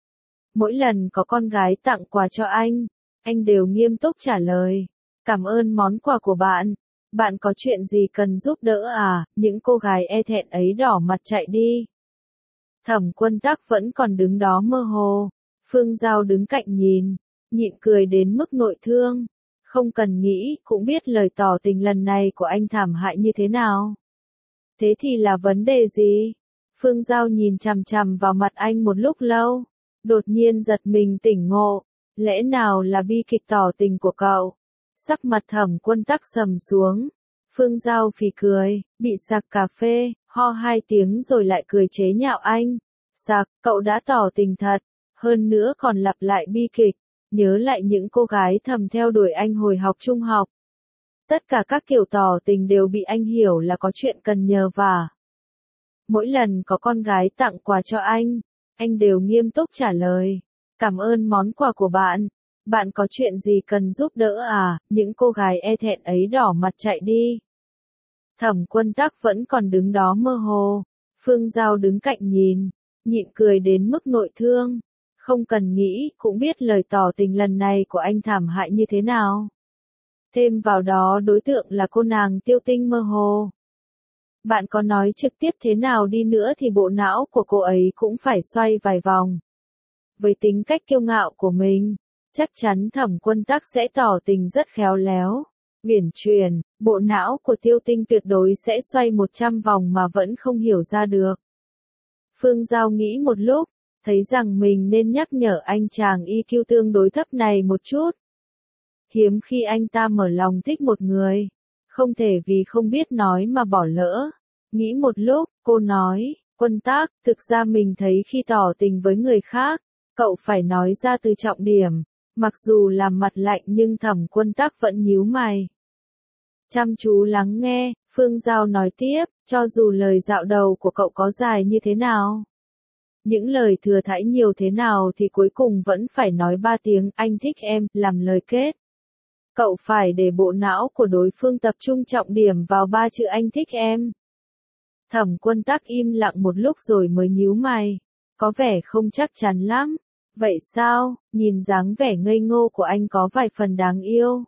Mỗi lần có con gái tặng quà cho anh, anh đều nghiêm túc trả lời. Cảm ơn món quà của bạn. Bạn có chuyện gì cần giúp đỡ à? Những cô gái e thẹn ấy đỏ mặt chạy đi. Thẩm Quân Tắc vẫn còn đứng đó mơ hồ. Phương Giao đứng cạnh nhìn, nhịn cười đến mức nội thương. Không cần nghĩ, cũng biết lời tỏ tình lần này của anh thảm hại như thế nào. Thế thì là vấn đề gì? Phương Giao nhìn chằm chằm vào mặt anh một lúc lâu, đột nhiên giật mình tỉnh ngộ. Lẽ nào là bi kịch tỏ tình của cậu? Sắc mặt Thẩm Quân Tắc sầm xuống. Phương Giao phì cười, bị sặc cà phê, ho hai tiếng rồi lại cười chế nhạo anh. Sặc, cậu đã tỏ tình thật, hơn nữa còn lặp lại bi kịch, nhớ lại những cô gái thầm theo đuổi anh hồi học trung học. Tất cả các kiểu tỏ tình đều bị anh hiểu là có chuyện cần nhờ vả. Mỗi lần có con gái tặng quà cho anh, anh đều nghiêm túc trả lời. Cảm ơn món quà của bạn. Bạn có chuyện gì cần giúp đỡ à? Những cô gái e thẹn ấy đỏ mặt chạy đi. Thẩm Quân Tắc vẫn còn đứng đó mơ hồ. Phương Giao đứng cạnh nhìn, nhịn cười đến mức nội thương. Không cần nghĩ, cũng biết lời tỏ tình lần này của anh thảm hại như thế nào. Thêm vào đó đối tượng là cô nàng Tiêu Tinh mơ hồ. Bạn có nói trực tiếp thế nào đi nữa thì bộ não của cô ấy cũng phải xoay vài vòng. Với tính cách kiêu ngạo của mình, chắc chắn Thẩm Quân Tắc sẽ tỏ tình rất khéo léo. Uyển chuyển, bộ não của Tiêu Tinh tuyệt đối sẽ xoay một trăm vòng mà vẫn không hiểu ra được. Phương Giao nghĩ một lúc, thấy rằng mình nên nhắc nhở anh chàng i kiu tương đối thấp này một chút. Hiếm khi anh ta mở lòng thích một người, không thể vì không biết nói mà bỏ lỡ. Nghĩ một lúc, cô nói, Quân Tắc, thực ra mình thấy khi tỏ tình với người khác, cậu phải nói ra từ trọng điểm. Mặc dù làm mặt lạnh nhưng Thẩm Quân Tắc vẫn nhíu mày. Chăm chú lắng nghe, Phương Giao nói tiếp, cho dù lời dạo đầu của cậu có dài như thế nào. Những lời thừa thãi nhiều thế nào thì cuối cùng vẫn phải nói ba tiếng anh thích em, làm lời kết. Cậu phải để bộ não của đối phương tập trung trọng điểm vào ba chữ anh thích em. Thẩm Quân Tắc im lặng một lúc rồi mới nhíu mày. Có vẻ không chắc chắn lắm. Vậy sao, nhìn dáng vẻ ngây ngô của anh có vài phần đáng yêu.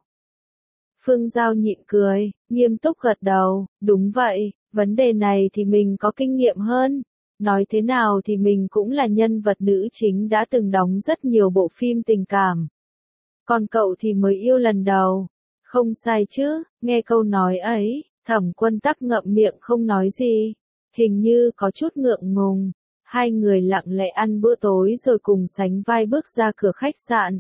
Phương Giao nhịn cười, nghiêm túc gật đầu, đúng vậy, vấn đề này thì mình có kinh nghiệm hơn. Nói thế nào thì mình cũng là nhân vật nữ chính đã từng đóng rất nhiều bộ phim tình cảm. Còn cậu thì mới yêu lần đầu. Không sai chứ, nghe câu nói ấy, Thẩm Quân Tắc ngậm miệng không nói gì. Hình như có chút ngượng ngùng. Hai người lặng lẽ ăn bữa tối rồi cùng sánh vai bước ra cửa khách sạn.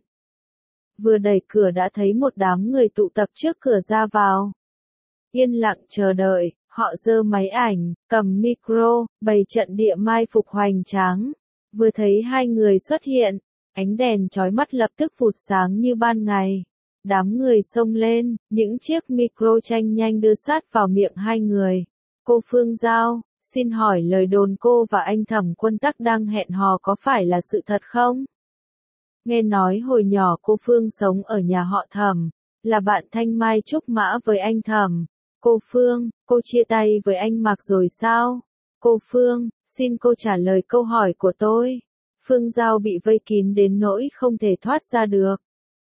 Vừa đẩy cửa đã thấy một đám người tụ tập trước cửa ra vào. Yên lặng chờ đợi, họ giơ máy ảnh, cầm micro, bày trận địa mai phục hoành tráng. Vừa thấy hai người xuất hiện, ánh đèn chói mắt lập tức vụt sáng như ban ngày. Đám người xông lên, những chiếc micro tranh nhanh đưa sát vào miệng hai người. Cô Phương Giao, xin hỏi lời đồn cô và anh Thẩm Quân Tắc đang hẹn hò có phải là sự thật không? Nghe nói hồi nhỏ cô Phương sống ở nhà họ Thẩm, là bạn thanh mai trúc mã với anh Thẩm. Cô Phương, cô chia tay với anh Mạc rồi sao? Cô Phương, xin cô trả lời câu hỏi của tôi. Phương Giao bị vây kín đến nỗi không thể thoát ra được.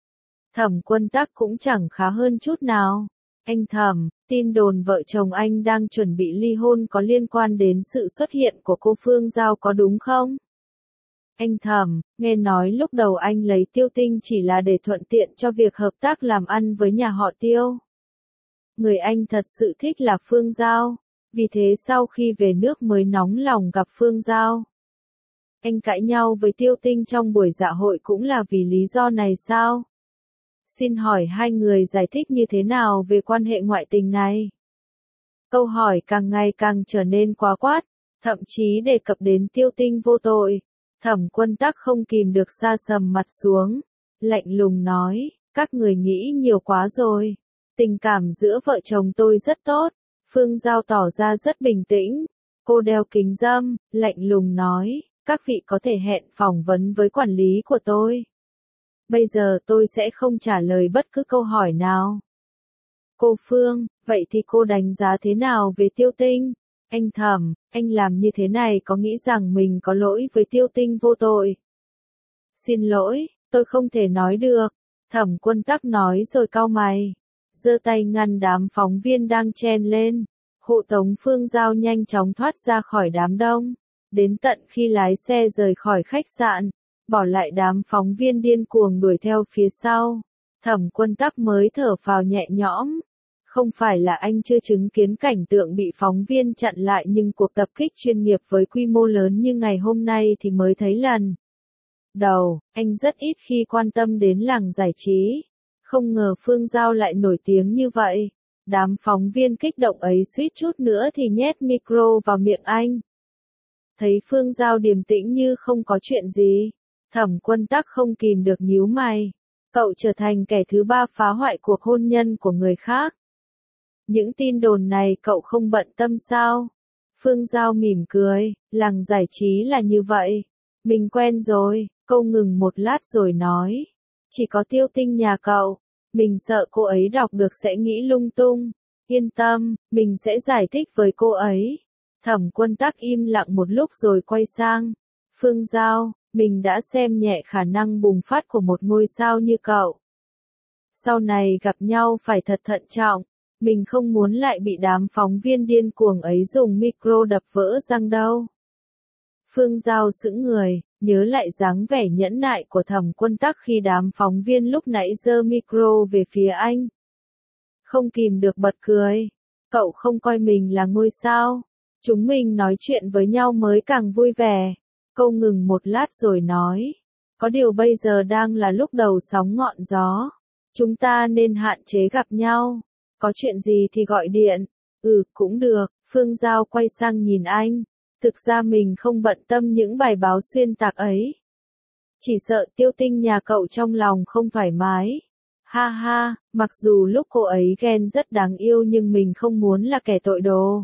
Thẩm Quân Tắc cũng chẳng khá hơn chút nào. Anh Thẩm, tin đồn vợ chồng anh đang chuẩn bị ly hôn có liên quan đến sự xuất hiện của cô Phương Giao có đúng không? Anh Thẩm, nghe nói lúc đầu anh lấy Tiêu Tinh chỉ là để thuận tiện cho việc hợp tác làm ăn với nhà họ Tiêu. Người anh thật sự thích là Phương Giao, vì thế sau khi về nước mới nóng lòng gặp Phương Giao. Anh cãi nhau với Tiêu Tinh trong buổi dạ hội cũng là vì lý do này sao? Xin hỏi hai người giải thích như thế nào về quan hệ ngoại tình này? Câu hỏi càng ngày càng trở nên quá quát, thậm chí đề cập đến Tiêu Tinh vô tội. Thẩm Quân Tắc không kìm được sa sầm mặt xuống, lạnh lùng nói, các người nghĩ nhiều quá rồi. Tình cảm giữa vợ chồng tôi rất tốt. Phương Giao tỏ ra rất bình tĩnh. Cô đeo kính râm, lạnh lùng nói, các vị có thể hẹn phỏng vấn với quản lý của tôi. Bây giờ tôi sẽ không trả lời bất cứ câu hỏi nào. Cô Phương, vậy thì cô đánh giá thế nào về Tiêu Tinh? Anh Thẩm, anh làm như thế này có nghĩ rằng mình có lỗi với Tiêu Tinh vô tội? Xin lỗi, tôi không thể nói được. Thẩm Quân Tắc nói rồi cau mày. Giơ tay ngăn đám phóng viên đang chen lên. Hộ tống Phương Giao nhanh chóng thoát ra khỏi đám đông. Đến tận khi lái xe rời khỏi khách sạn, bỏ lại đám phóng viên điên cuồng đuổi theo phía sau. Thẩm Quân Tắc mới thở phào nhẹ nhõm. Không phải là anh chưa chứng kiến cảnh tượng bị phóng viên chặn lại nhưng cuộc tập kích chuyên nghiệp với quy mô lớn như ngày hôm nay thì mới thấy lần đầu, anh rất ít khi quan tâm đến làng giải trí. Không ngờ Phương Giao lại nổi tiếng như vậy. Đám phóng viên kích động ấy suýt chút nữa thì nhét micro vào miệng anh. Thấy Phương Giao điềm tĩnh như không có chuyện gì, Thẩm Quân Tắc không kìm được nhíu mày. Cậu trở thành kẻ thứ ba phá hoại cuộc hôn nhân của người khác. Những tin đồn này cậu không bận tâm sao? Phương Giao mỉm cười, làng giải trí là như vậy. Mình quen rồi, cô ngừng một lát rồi nói. Chỉ có Tiêu Tinh nhà cậu, mình sợ cô ấy đọc được sẽ nghĩ lung tung. Yên tâm, mình sẽ giải thích với cô ấy. Thẩm Quân Tắc im lặng một lúc rồi quay sang. Phương Giao, mình đã xem nhẹ khả năng bùng phát của một ngôi sao như cậu. Sau này gặp nhau phải thật thận trọng. Mình không muốn lại bị đám phóng viên điên cuồng ấy dùng micro đập vỡ răng đâu. Phương Giao sững người, nhớ lại dáng vẻ nhẫn nại của Thẩm Quân Tắc khi đám phóng viên lúc nãy giơ micro về phía anh. Không kìm được bật cười. Cậu không coi mình là ngôi sao. Chúng mình nói chuyện với nhau mới càng vui vẻ. Cô ngừng một lát rồi nói. Có điều bây giờ đang là lúc đầu sóng ngọn gió. Chúng ta nên hạn chế gặp nhau. Có chuyện gì thì gọi điện. Ừ, cũng được. Phương Giao quay sang nhìn anh. Thực ra mình không bận tâm những bài báo xuyên tạc ấy. Chỉ sợ Tiêu Tinh nhà cậu trong lòng không thoải mái. Ha ha, mặc dù lúc cô ấy ghen rất đáng yêu nhưng mình không muốn là kẻ tội đồ.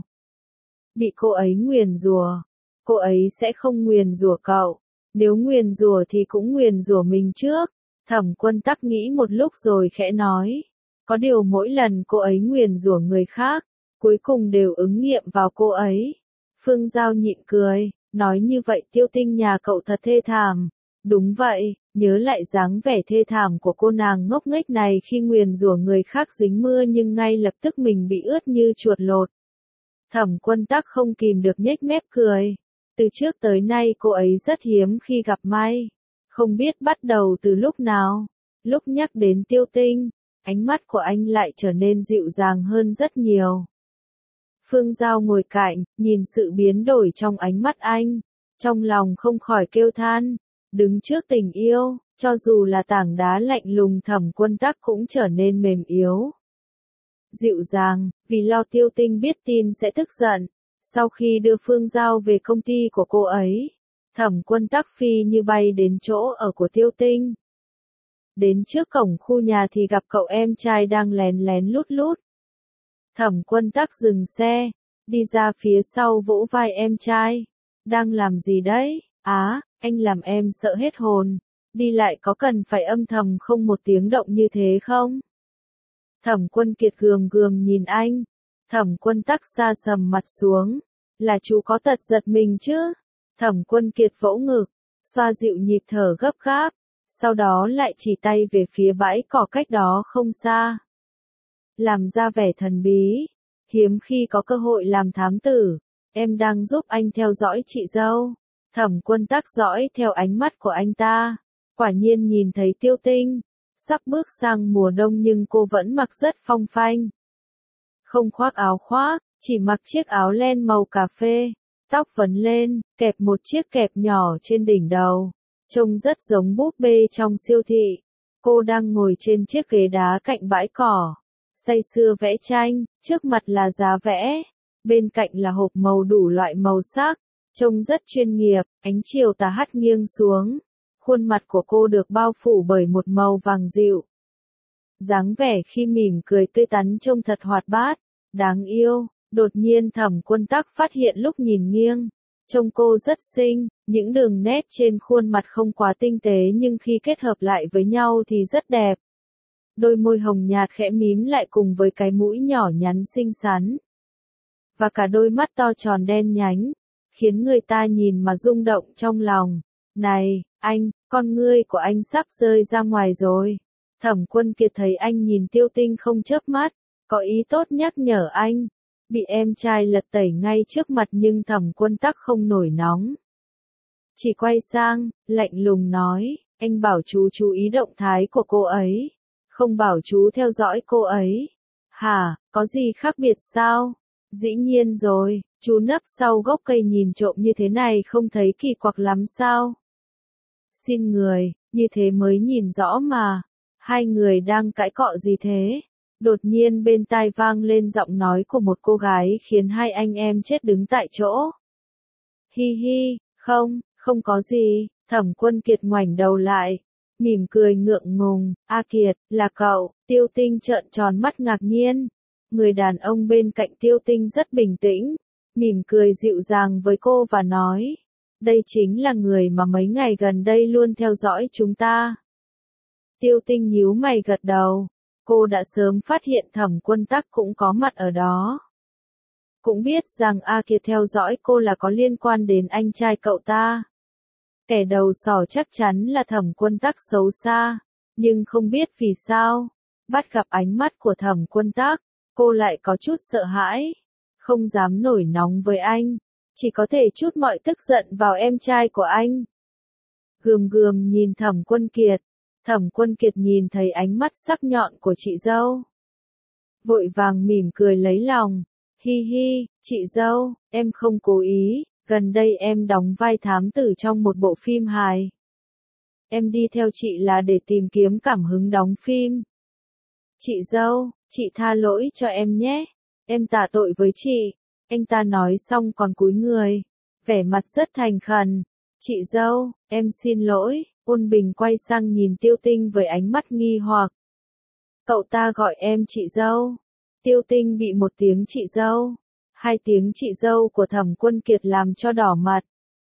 Bị cô ấy nguyền rủa, cô ấy sẽ không nguyền rủa cậu. Nếu nguyền rủa thì cũng nguyền rủa mình trước. Thẩm Quân Tắc nghĩ một lúc rồi khẽ nói. Có điều mỗi lần cô ấy nguyền rủa người khác, cuối cùng đều ứng nghiệm vào cô ấy. Phương Giao nhịn cười, nói như vậy Tiêu Tinh nhà cậu thật thê thảm. Đúng vậy, nhớ lại dáng vẻ thê thảm của cô nàng ngốc nghếch này khi nguyền rủa người khác dính mưa nhưng ngay lập tức mình bị ướt như chuột lột. Thẩm Quân Tắc không kìm được nhếch mép cười. Từ trước tới nay cô ấy rất hiếm khi gặp may. Không biết bắt đầu từ lúc nào. Lúc nhắc đến Tiêu Tinh, ánh mắt của anh lại trở nên dịu dàng hơn rất nhiều. Phương Giao ngồi cạnh, nhìn sự biến đổi trong ánh mắt anh. Trong lòng không khỏi kêu than. Đứng trước tình yêu, cho dù là tảng đá lạnh lùng Thẩm Quân Tắc cũng trở nên mềm yếu. Dịu dàng, vì lo Tiêu Tinh biết tin sẽ tức giận. Sau khi đưa Phương Giao về công ty của cô ấy, Thẩm Quân Tắc phi như bay đến chỗ ở của Tiêu Tinh. Đến trước cổng khu nhà thì gặp cậu em trai đang lén lén lút lút. Thẩm Quân Tắc dừng xe, đi ra phía sau vỗ vai em trai. Đang làm gì đấy? Á, anh làm em sợ hết hồn. Đi lại có cần phải âm thầm không một tiếng động như thế không? Thẩm Quân Kiệt gườm gườm nhìn anh. Thẩm Quân Tắc sa sầm mặt xuống. Là chú có tật giật mình chứ? Thẩm Quân Kiệt vỗ ngực, xoa dịu nhịp thở gấp gáp. Sau đó lại chỉ tay về phía bãi cỏ cách đó không xa. Làm ra vẻ thần bí. Hiếm khi có cơ hội làm thám tử. Em đang giúp anh theo dõi chị dâu. Thẩm Quân Tắc dõi theo ánh mắt của anh ta. Quả nhiên nhìn thấy Tiêu Tinh. Sắp bước sang mùa đông nhưng cô vẫn mặc rất phong phanh. Không khoác áo khoác, chỉ mặc chiếc áo len màu cà phê. Tóc vấn lên, kẹp một chiếc kẹp nhỏ trên đỉnh đầu. Trông rất giống búp bê trong siêu thị. Cô đang ngồi trên chiếc ghế đá cạnh bãi cỏ. Say sưa vẽ tranh, trước mặt là giá vẽ. Bên cạnh là hộp màu đủ loại màu sắc. Trông rất chuyên nghiệp, ánh chiều tà hắt nghiêng xuống. Khuôn mặt của cô được bao phủ bởi một màu vàng dịu. Dáng vẻ khi mỉm cười tươi tắn trông thật hoạt bát, đáng yêu. Đột nhiên Thẩm Quân Tắc phát hiện lúc nhìn nghiêng. Trông cô rất xinh, những đường nét trên khuôn mặt không quá tinh tế nhưng khi kết hợp lại với nhau thì rất đẹp. Đôi môi hồng nhạt khẽ mím lại cùng với cái mũi nhỏ nhắn xinh xắn. Và cả đôi mắt to tròn đen nhánh, khiến người ta nhìn mà rung động trong lòng. Này, anh, con ngươi của anh sắp rơi ra ngoài rồi. Thẩm Quân Kiệt thấy anh nhìn Tiêu Tinh không chớp mắt, có ý tốt nhắc nhở anh. Bị em trai lật tẩy ngay trước mặt nhưng Thẩm Quân Tắc không nổi nóng. Chỉ quay sang, lạnh lùng nói, anh bảo chú chú ý động thái của cô ấy. Không bảo chú theo dõi cô ấy. Hả, có gì khác biệt sao? Dĩ nhiên rồi, chú nấp sau gốc cây nhìn trộm như thế này không thấy kỳ quặc lắm sao? Xin người, như thế mới nhìn rõ mà. Hai người đang cãi cọ gì thế? Đột nhiên bên tai vang lên giọng nói của một cô gái khiến hai anh em chết đứng tại chỗ. Hi hi, không, không có gì. Thẩm Quân Kiệt ngoảnh đầu lại. mỉm cười ngượng ngùng, A Kiệt, là cậu, Tiêu Tinh trợn tròn mắt ngạc nhiên. Người đàn ông bên cạnh Tiêu Tinh rất bình tĩnh, mỉm cười dịu dàng với cô và nói, đây chính là người mà mấy ngày gần đây luôn theo dõi chúng ta. Tiêu Tinh nhíu mày gật đầu, cô đã sớm phát hiện Thẩm Quân Tắc cũng có mặt ở đó. Cũng biết rằng A Kiệt theo dõi cô là có liên quan đến anh trai cậu ta. Kẻ đầu sỏ chắc chắn là Thẩm Quân Tắc xấu xa, nhưng không biết vì sao, bắt gặp ánh mắt của Thẩm Quân Tắc, cô lại có chút sợ hãi, không dám nổi nóng với anh, chỉ có thể trút mọi tức giận vào em trai của anh. Gườm gườm nhìn Thẩm Quân Kiệt, Thẩm Quân Kiệt nhìn thấy ánh mắt sắc nhọn của chị dâu. Vội vàng mỉm cười lấy lòng, hi hi, chị dâu, em không cố ý, gần đây em đóng vai thám tử trong một bộ phim hài. Em đi theo chị là để tìm kiếm cảm hứng đóng phim. Chị dâu, chị tha lỗi cho em nhé, em tạ tội với chị. Anh ta nói xong còn cúi người, vẻ mặt rất thành khẩn. Chị dâu, em xin lỗi. Ôn Bình quay sang nhìn Tiêu Tinh với ánh mắt nghi hoặc. Cậu ta gọi em chị dâu. Tiêu Tinh bị một tiếng chị dâu, hai tiếng chị dâu của Thẩm Quân Kiệt làm cho đỏ mặt.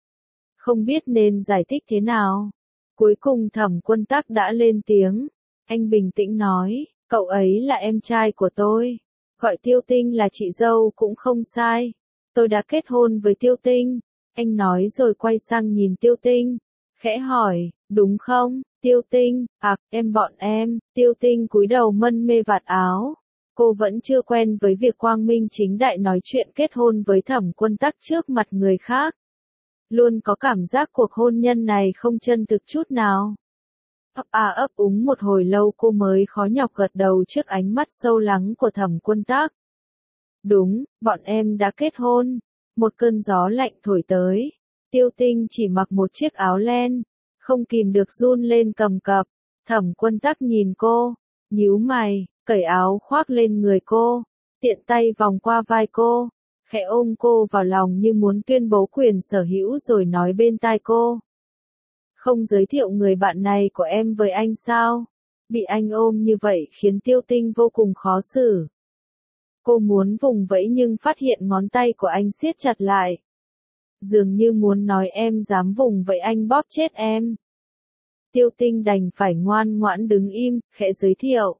Không biết nên giải thích thế nào. Cuối cùng Thẩm Quân Tắc đã lên tiếng. Anh bình tĩnh nói, cậu ấy là em trai của tôi. Gọi Tiêu Tinh là chị dâu cũng không sai. Tôi đã kết hôn với Tiêu Tinh. Anh nói rồi quay sang nhìn Tiêu Tinh. Khẽ hỏi, đúng không, Tiêu Tinh, à, em bọn em. Tiêu Tinh cúi đầu mân mê vạt áo. Cô vẫn chưa quen với việc quang minh chính đại nói chuyện kết hôn với Thẩm Quân Tắc trước mặt người khác. Luôn có cảm giác cuộc hôn nhân này không chân thực chút nào. Ấp à ấp úng một hồi lâu cô mới khó nhọc gật đầu trước ánh mắt sâu lắng của Thẩm Quân Tắc. Đúng, bọn em đã kết hôn. Một cơn gió lạnh thổi tới. Tiêu Tinh chỉ mặc một chiếc áo len, không kìm được run lên cầm cập. Thẩm Quân Tắc nhìn cô, nhíu mày, cởi áo khoác lên người cô, tiện tay vòng qua vai cô, khẽ ôm cô vào lòng như muốn tuyên bố quyền sở hữu rồi nói bên tai cô. Không giới thiệu người bạn này của em với anh sao? Bị anh ôm như vậy khiến Tiêu Tinh vô cùng khó xử. Cô muốn vùng vẫy nhưng phát hiện ngón tay của anh siết chặt lại. Dường như muốn nói em dám vùng vẫy anh bóp chết em. Tiêu Tinh đành phải ngoan ngoãn đứng im, khẽ giới thiệu.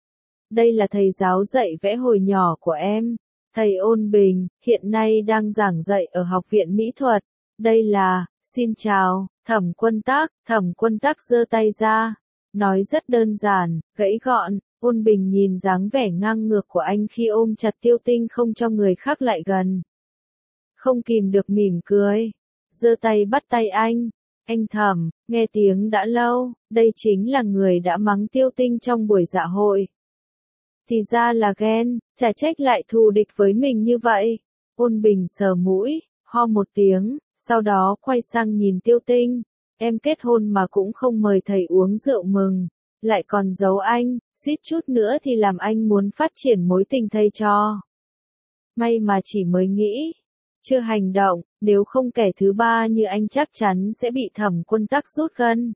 Đây là thầy giáo dạy vẽ hồi nhỏ của em, thầy Ôn Bình, hiện nay đang giảng dạy ở Học viện Mỹ thuật. Đây là, xin chào, Thẩm Quân Tắc. Thẩm Quân Tắc giơ tay ra, nói rất đơn giản, gãy gọn. Ôn Bình nhìn dáng vẻ ngang ngược của anh khi ôm chặt Tiêu Tinh không cho người khác lại gần. Không kìm được mỉm cười, giơ tay bắt tay anh. Anh Thẩm, nghe tiếng đã lâu, đây chính là người đã mắng Tiêu Tinh trong buổi dạ hội. Thì ra là ghen, chả trách lại thù địch với mình như vậy. Ôn Bình sờ mũi, ho một tiếng, sau đó quay sang nhìn Tiêu Tinh. Em kết hôn mà cũng không mời thầy uống rượu mừng, lại còn giấu anh, suýt chút nữa thì làm anh muốn phát triển mối tình thầy trò. May mà chỉ mới nghĩ, chưa hành động, nếu không kẻ thứ ba như anh chắc chắn sẽ bị Thẩm Quân Tắc rút gân.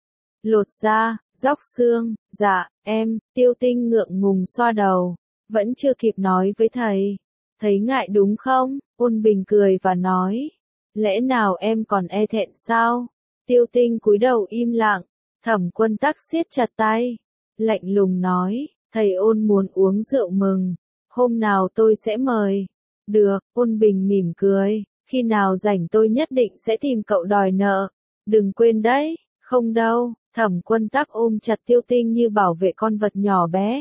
Lột da, róc xương, dạ, em. Tiêu Tinh ngượng ngùng xoa đầu, vẫn chưa kịp nói với thầy. Thấy ngại đúng không? Ôn Bình cười và nói. Lẽ nào em còn e thẹn sao? Tiêu Tinh cúi đầu im lặng. Thẩm Quân Tắc siết chặt tay, lạnh lùng nói, thầy Ôn muốn uống rượu mừng, hôm nào tôi sẽ mời. Được, Ôn Bình mỉm cười, khi nào rảnh tôi nhất định sẽ tìm cậu đòi nợ. Đừng quên đấy. Không đâu. Thẩm Quân Tắc ôm chặt Tiêu Tinh như bảo vệ con vật nhỏ bé.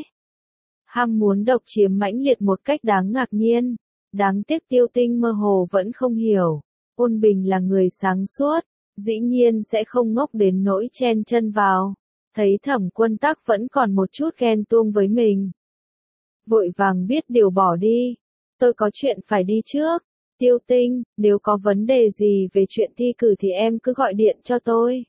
Ham muốn độc chiếm mãnh liệt một cách đáng ngạc nhiên. Đáng tiếc Tiêu Tinh mơ hồ vẫn không hiểu. Ôn Bình là người sáng suốt, dĩ nhiên sẽ không ngốc đến nỗi chen chân vào. Thấy Thẩm Quân Tắc vẫn còn một chút ghen tuông với mình. Vội vàng biết điều bỏ đi. Tôi có chuyện phải đi trước. Tiêu Tinh, nếu có vấn đề gì về chuyện thi cử thì em cứ gọi điện cho tôi.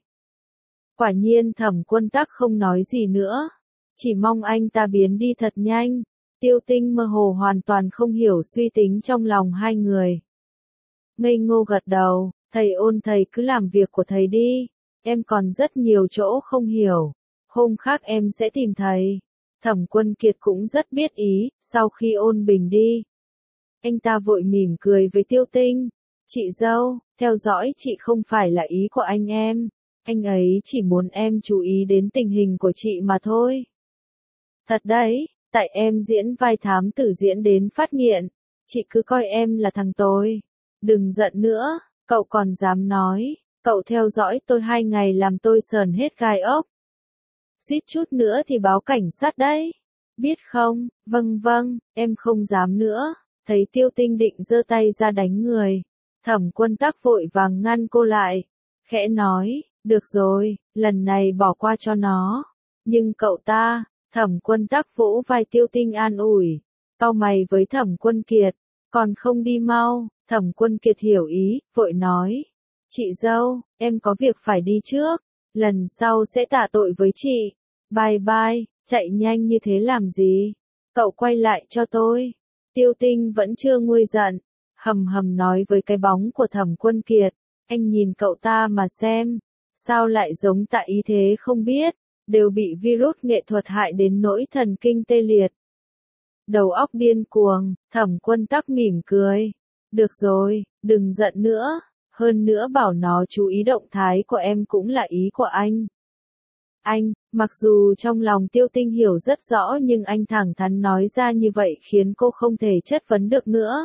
Quả nhiên Thẩm Quân Tắc không nói gì nữa. Chỉ mong anh ta biến đi thật nhanh. Tiêu Tinh mơ hồ hoàn toàn không hiểu suy tính trong lòng hai người. Ngây ngô gật đầu, thầy Ôn thầy cứ làm việc của thầy đi. Em còn rất nhiều chỗ không hiểu. Hôm khác em sẽ tìm thầy. Thẩm Quân Kiệt cũng rất biết ý, sau khi ôn bình đi. Anh ta vội mỉm cười với Tiêu Tinh. Chị dâu, theo dõi chị không phải là ý của anh em. Anh ấy chỉ muốn em chú ý đến tình hình của chị mà thôi. Thật đấy, tại em diễn vai thám tử diễn đến phát nghiện. Chị cứ coi em là thằng tồi. Đừng giận nữa, cậu còn dám nói. Cậu theo dõi tôi hai ngày làm tôi sờn hết gai ốc. Suýt chút nữa thì báo cảnh sát đấy. Biết không, vâng vâng, em không dám nữa. Thấy Tiêu Tinh định giơ tay ra đánh người. Thẩm Quân Tắc vội vàng ngăn cô lại. Khẽ nói, được rồi, lần này bỏ qua cho nó. Nhưng cậu ta, Thẩm Quân Tắc vỗ vai Tiêu Tinh an ủi. Cau mày với Thẩm Quân Kiệt. Còn không đi mau, Thẩm Quân Kiệt hiểu ý, vội nói. Chị dâu, em có việc phải đi trước. Lần sau sẽ tạ tội với chị. Bye bye, chạy nhanh như thế làm gì? Cậu quay lại cho tôi. Tiêu Tinh vẫn chưa nguôi giận. Hầm hầm nói với cái bóng của Thẩm Quân Kiệt. Anh nhìn cậu ta mà xem. Sao lại giống Tạ Ý thế không biết. Đều bị virus nghệ thuật hại đến nỗi thần kinh tê liệt. Đầu óc điên cuồng, Thẩm Quân Tắc mỉm cười. Được rồi, đừng giận nữa. Hơn nữa bảo nó chú ý động thái của em cũng là ý của anh. Anh, mặc dù trong lòng Tiêu Tinh hiểu rất rõ nhưng anh thẳng thắn nói ra như vậy khiến cô không thể chất vấn được nữa.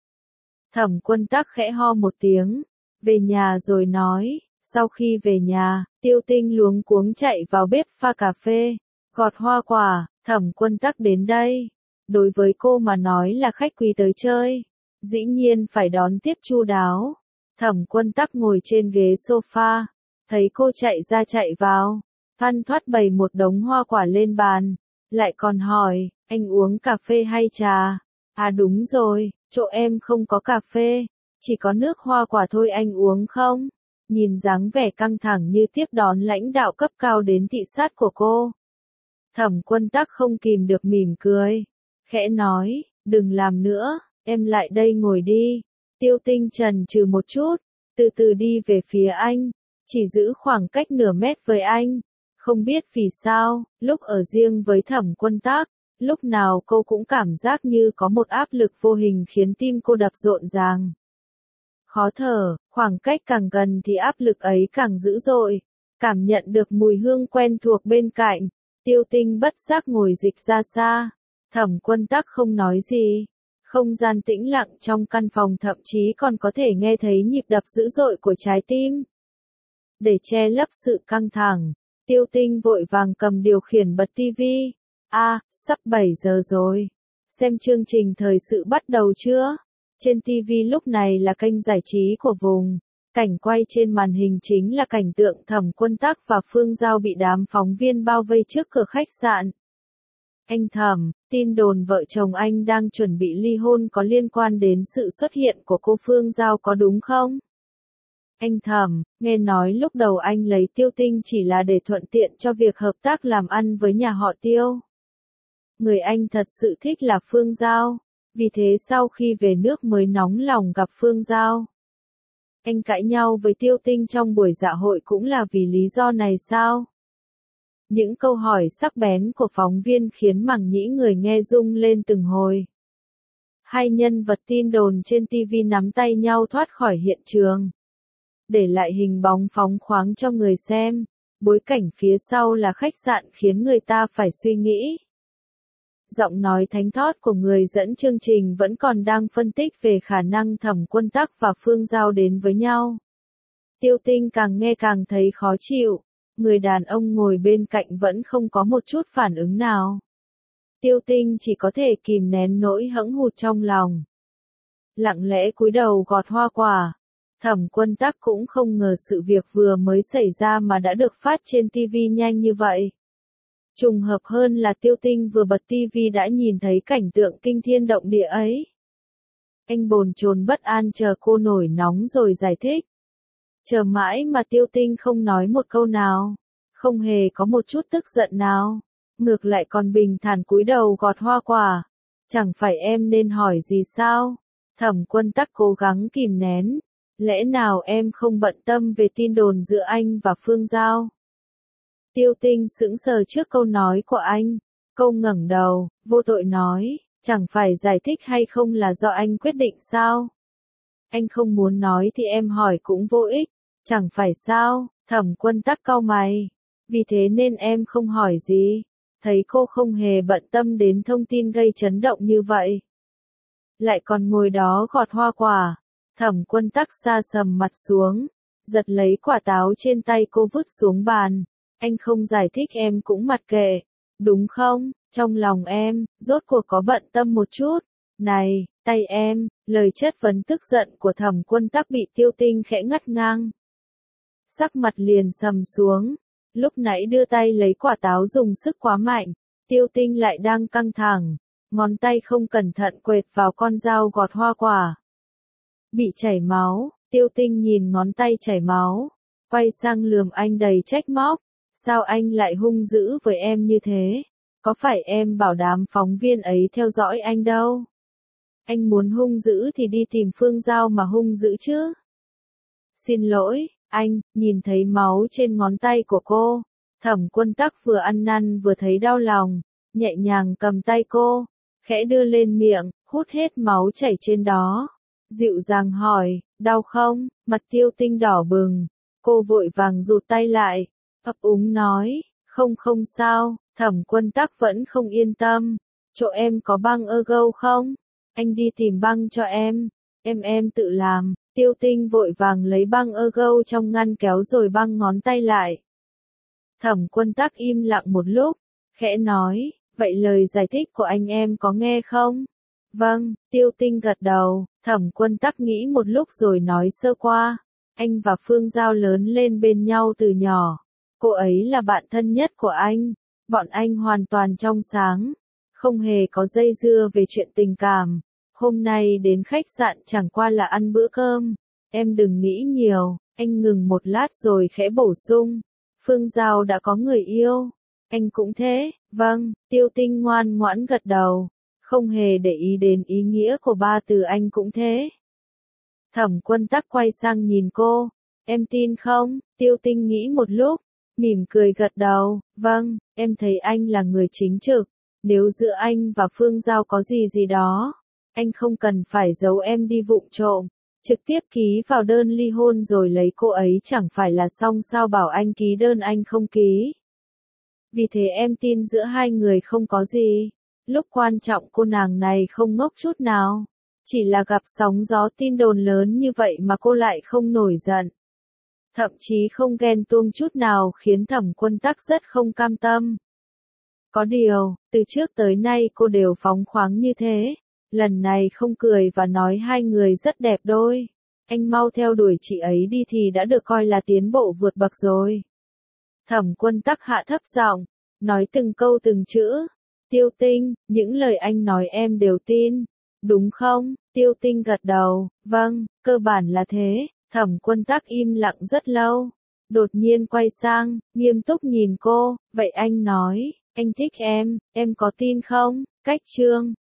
Thẩm Quân Tắc khẽ ho một tiếng, về nhà rồi nói. Sau khi về nhà, Tiêu Tinh luống cuống chạy vào bếp pha cà phê, gọt hoa quả. Thẩm Quân Tắc đến đây. Đối với cô mà nói là khách quý tới chơi, dĩ nhiên phải đón tiếp chu đáo. Thẩm Quân Tắc ngồi trên ghế sofa, thấy cô chạy ra chạy vào, thoăn thoắt bày một đống hoa quả lên bàn, lại còn hỏi, anh uống cà phê hay trà? À đúng rồi, chỗ em không có cà phê, chỉ có nước hoa quả thôi, anh uống không? Nhìn dáng vẻ căng thẳng như tiếp đón lãnh đạo cấp cao đến thị sát của cô. Thẩm Quân Tắc không kìm được mỉm cười, khẽ nói, đừng làm nữa, em lại đây ngồi đi. Tiêu Tinh chần chừ một chút, từ từ đi về phía anh, chỉ giữ khoảng cách nửa mét với anh. Không biết vì sao, lúc ở riêng với Thẩm Quân Tắc, lúc nào cô cũng cảm giác như có một áp lực vô hình khiến tim cô đập rộn ràng. Khó thở, khoảng cách càng gần thì áp lực ấy càng dữ dội. Cảm nhận được mùi hương quen thuộc bên cạnh, Tiêu Tinh bất giác ngồi dịch ra xa. Thẩm Quân Tắc không nói gì. Không gian tĩnh lặng trong căn phòng thậm chí còn có thể nghe thấy nhịp đập dữ dội của trái tim. Để che lấp sự căng thẳng, Tiêu Tinh vội vàng cầm điều khiển bật tivi. À, sắp bảy giờ rồi. Xem chương trình thời sự bắt đầu chưa? Trên tivi lúc này là kênh giải trí của vùng. Cảnh quay trên màn hình chính là cảnh tượng Thẩm Quân Tắc và Phương Giao bị đám phóng viên bao vây trước cửa khách sạn. Anh Thẩm, tin đồn vợ chồng anh đang chuẩn bị ly hôn có liên quan đến sự xuất hiện của cô Phương Giao có đúng không? Anh Thẩm, nghe nói lúc đầu anh lấy Tiêu Tinh chỉ là để thuận tiện cho việc hợp tác làm ăn với nhà họ Tiêu. Người anh thật sự thích là Phương Giao, vì thế sau khi về nước mới nóng lòng gặp Phương Giao. Anh cãi nhau với Tiêu Tinh trong buổi dạ hội cũng là vì lý do này sao? Những câu hỏi sắc bén của phóng viên khiến màng nhĩ người nghe rung lên từng hồi. Hai nhân vật tin đồn trên tivi nắm tay nhau thoát khỏi hiện trường, để lại hình bóng phóng khoáng cho người xem. Bối cảnh phía sau là khách sạn khiến người ta phải suy nghĩ. Giọng nói thánh thót của người dẫn chương trình vẫn còn đang phân tích về khả năng Thẩm Quân Tắc và Phương Giao đến với nhau. Tiêu Tinh càng nghe càng thấy khó chịu. Người đàn ông ngồi bên cạnh vẫn không có một chút phản ứng nào. Tiêu Tinh chỉ có thể kìm nén nỗi hẫng hụt trong lòng. Lặng lẽ cúi đầu gọt hoa quả. Thẩm Quân Tắc cũng không ngờ sự việc vừa mới xảy ra mà đã được phát trên tivi nhanh như vậy. Trùng hợp hơn là Tiêu Tinh vừa bật tivi đã nhìn thấy cảnh tượng kinh thiên động địa ấy. Anh bồn chồn bất an chờ cô nổi nóng rồi giải thích. Chờ mãi mà Tiêu Tinh không nói một câu nào, không hề có một chút tức giận nào, ngược lại còn bình thản cúi đầu gọt hoa quả. Chẳng phải em nên hỏi gì sao? Thẩm Quân Tắc cố gắng kìm nén, Lẽ nào em không bận tâm về tin đồn giữa anh và Phương Giao? Tiêu Tinh sững sờ trước câu nói của anh. Cô ngẩng đầu, vô tội nói, chẳng phải giải thích hay không là do anh quyết định sao? Anh không muốn nói thì em hỏi cũng vô ích, chẳng phải sao? Thẩm Quân Tắc cau mày. Vì thế nên em không hỏi gì. Thấy cô không hề bận tâm đến thông tin gây chấn động như vậy. Lại còn ngồi đó gọt hoa quả. Thẩm Quân Tắc sa sầm mặt xuống, giật lấy quả táo trên tay cô vứt xuống bàn. Anh không giải thích em cũng mặc kệ, đúng không? Trong lòng em, rốt cuộc có bận tâm một chút. Này, tay em, lời chất vấn tức giận của Thẩm Quân Tắc bị Tiêu Tinh khẽ ngắt ngang. Sắc mặt liền sầm xuống, lúc nãy đưa tay lấy quả táo dùng sức quá mạnh, Tiêu Tinh lại đang căng thẳng, ngón tay không cẩn thận quệt vào con dao gọt hoa quả. Bị chảy máu, Tiêu Tinh nhìn ngón tay chảy máu, quay sang lườm anh đầy trách móc. Sao anh lại hung dữ với em như thế? Có phải em bảo đám phóng viên ấy theo dõi anh đâu? Anh muốn hung dữ thì đi tìm Phương Giao mà hung dữ chứ? Xin lỗi, anh, nhìn thấy máu trên ngón tay của cô. Thẩm Quân Tắc vừa ăn năn vừa thấy đau lòng, nhẹ nhàng cầm tay cô, khẽ đưa lên miệng, hút hết máu chảy trên đó. Dịu dàng hỏi, đau không? Mặt Tiêu Tinh đỏ bừng, cô vội vàng rụt tay lại, ấp úng nói, không không sao. Thẩm Quân Tắc vẫn không yên tâm, chỗ em có băng ergo không? Anh đi tìm băng cho em, em em tự làm. Tiêu Tinh vội vàng lấy băng ergo trong ngăn kéo rồi băng ngón tay lại. Thẩm Quân Tắc im lặng một lúc, khẽ nói, vậy lời giải thích của anh em có nghe không? Vâng, Tiêu Tinh gật đầu. Thẩm Quân Tắc nghĩ một lúc rồi nói sơ qua, anh và Phương Giao lớn lên bên nhau từ nhỏ. Cô ấy là bạn thân nhất của anh, bọn anh hoàn toàn trong sáng, không hề có dây dưa về chuyện tình cảm. Hôm nay đến khách sạn chẳng qua là ăn bữa cơm, em đừng nghĩ nhiều. Anh ngừng một lát rồi khẽ bổ sung, Phương Giao đã có người yêu, anh cũng thế. Vâng, Tiêu Tinh ngoan ngoãn gật đầu, không hề để ý đến ý nghĩa của ba từ anh cũng thế. Thẩm Quân Tắc quay sang nhìn cô, em tin không? Tiêu Tinh nghĩ một lúc, mỉm cười gật đầu, vâng, em thấy anh là người chính trực, nếu giữa anh và Phương Giao có gì gì đó, anh không cần phải giấu em đi vụng trộm, trực tiếp ký vào đơn ly hôn rồi lấy cô ấy chẳng phải là xong sao? Bảo anh ký đơn anh không ký. Vì thế em tin giữa hai người không có gì. Lúc quan trọng cô nàng này không ngốc chút nào, chỉ là gặp sóng gió tin đồn lớn như vậy mà cô lại không nổi giận, thậm chí không ghen tuông chút nào, khiến Thẩm Quân Tắc rất không cam tâm. Có điều, từ trước tới nay cô đều phóng khoáng như thế, lần này không cười và nói hai người rất đẹp đôi. Anh mau theo đuổi chị ấy đi thì đã được coi là tiến bộ vượt bậc rồi. Thẩm Quân Tắc hạ thấp giọng, nói từng câu từng chữ. Tiêu Tinh, những lời anh nói em đều tin, đúng không? Tiêu Tinh gật đầu, vâng, cơ bản là thế. Thẩm Quân Tắc im lặng rất lâu, đột nhiên quay sang, nghiêm túc nhìn cô, vậy anh nói, anh thích em, em có tin không? Cách chương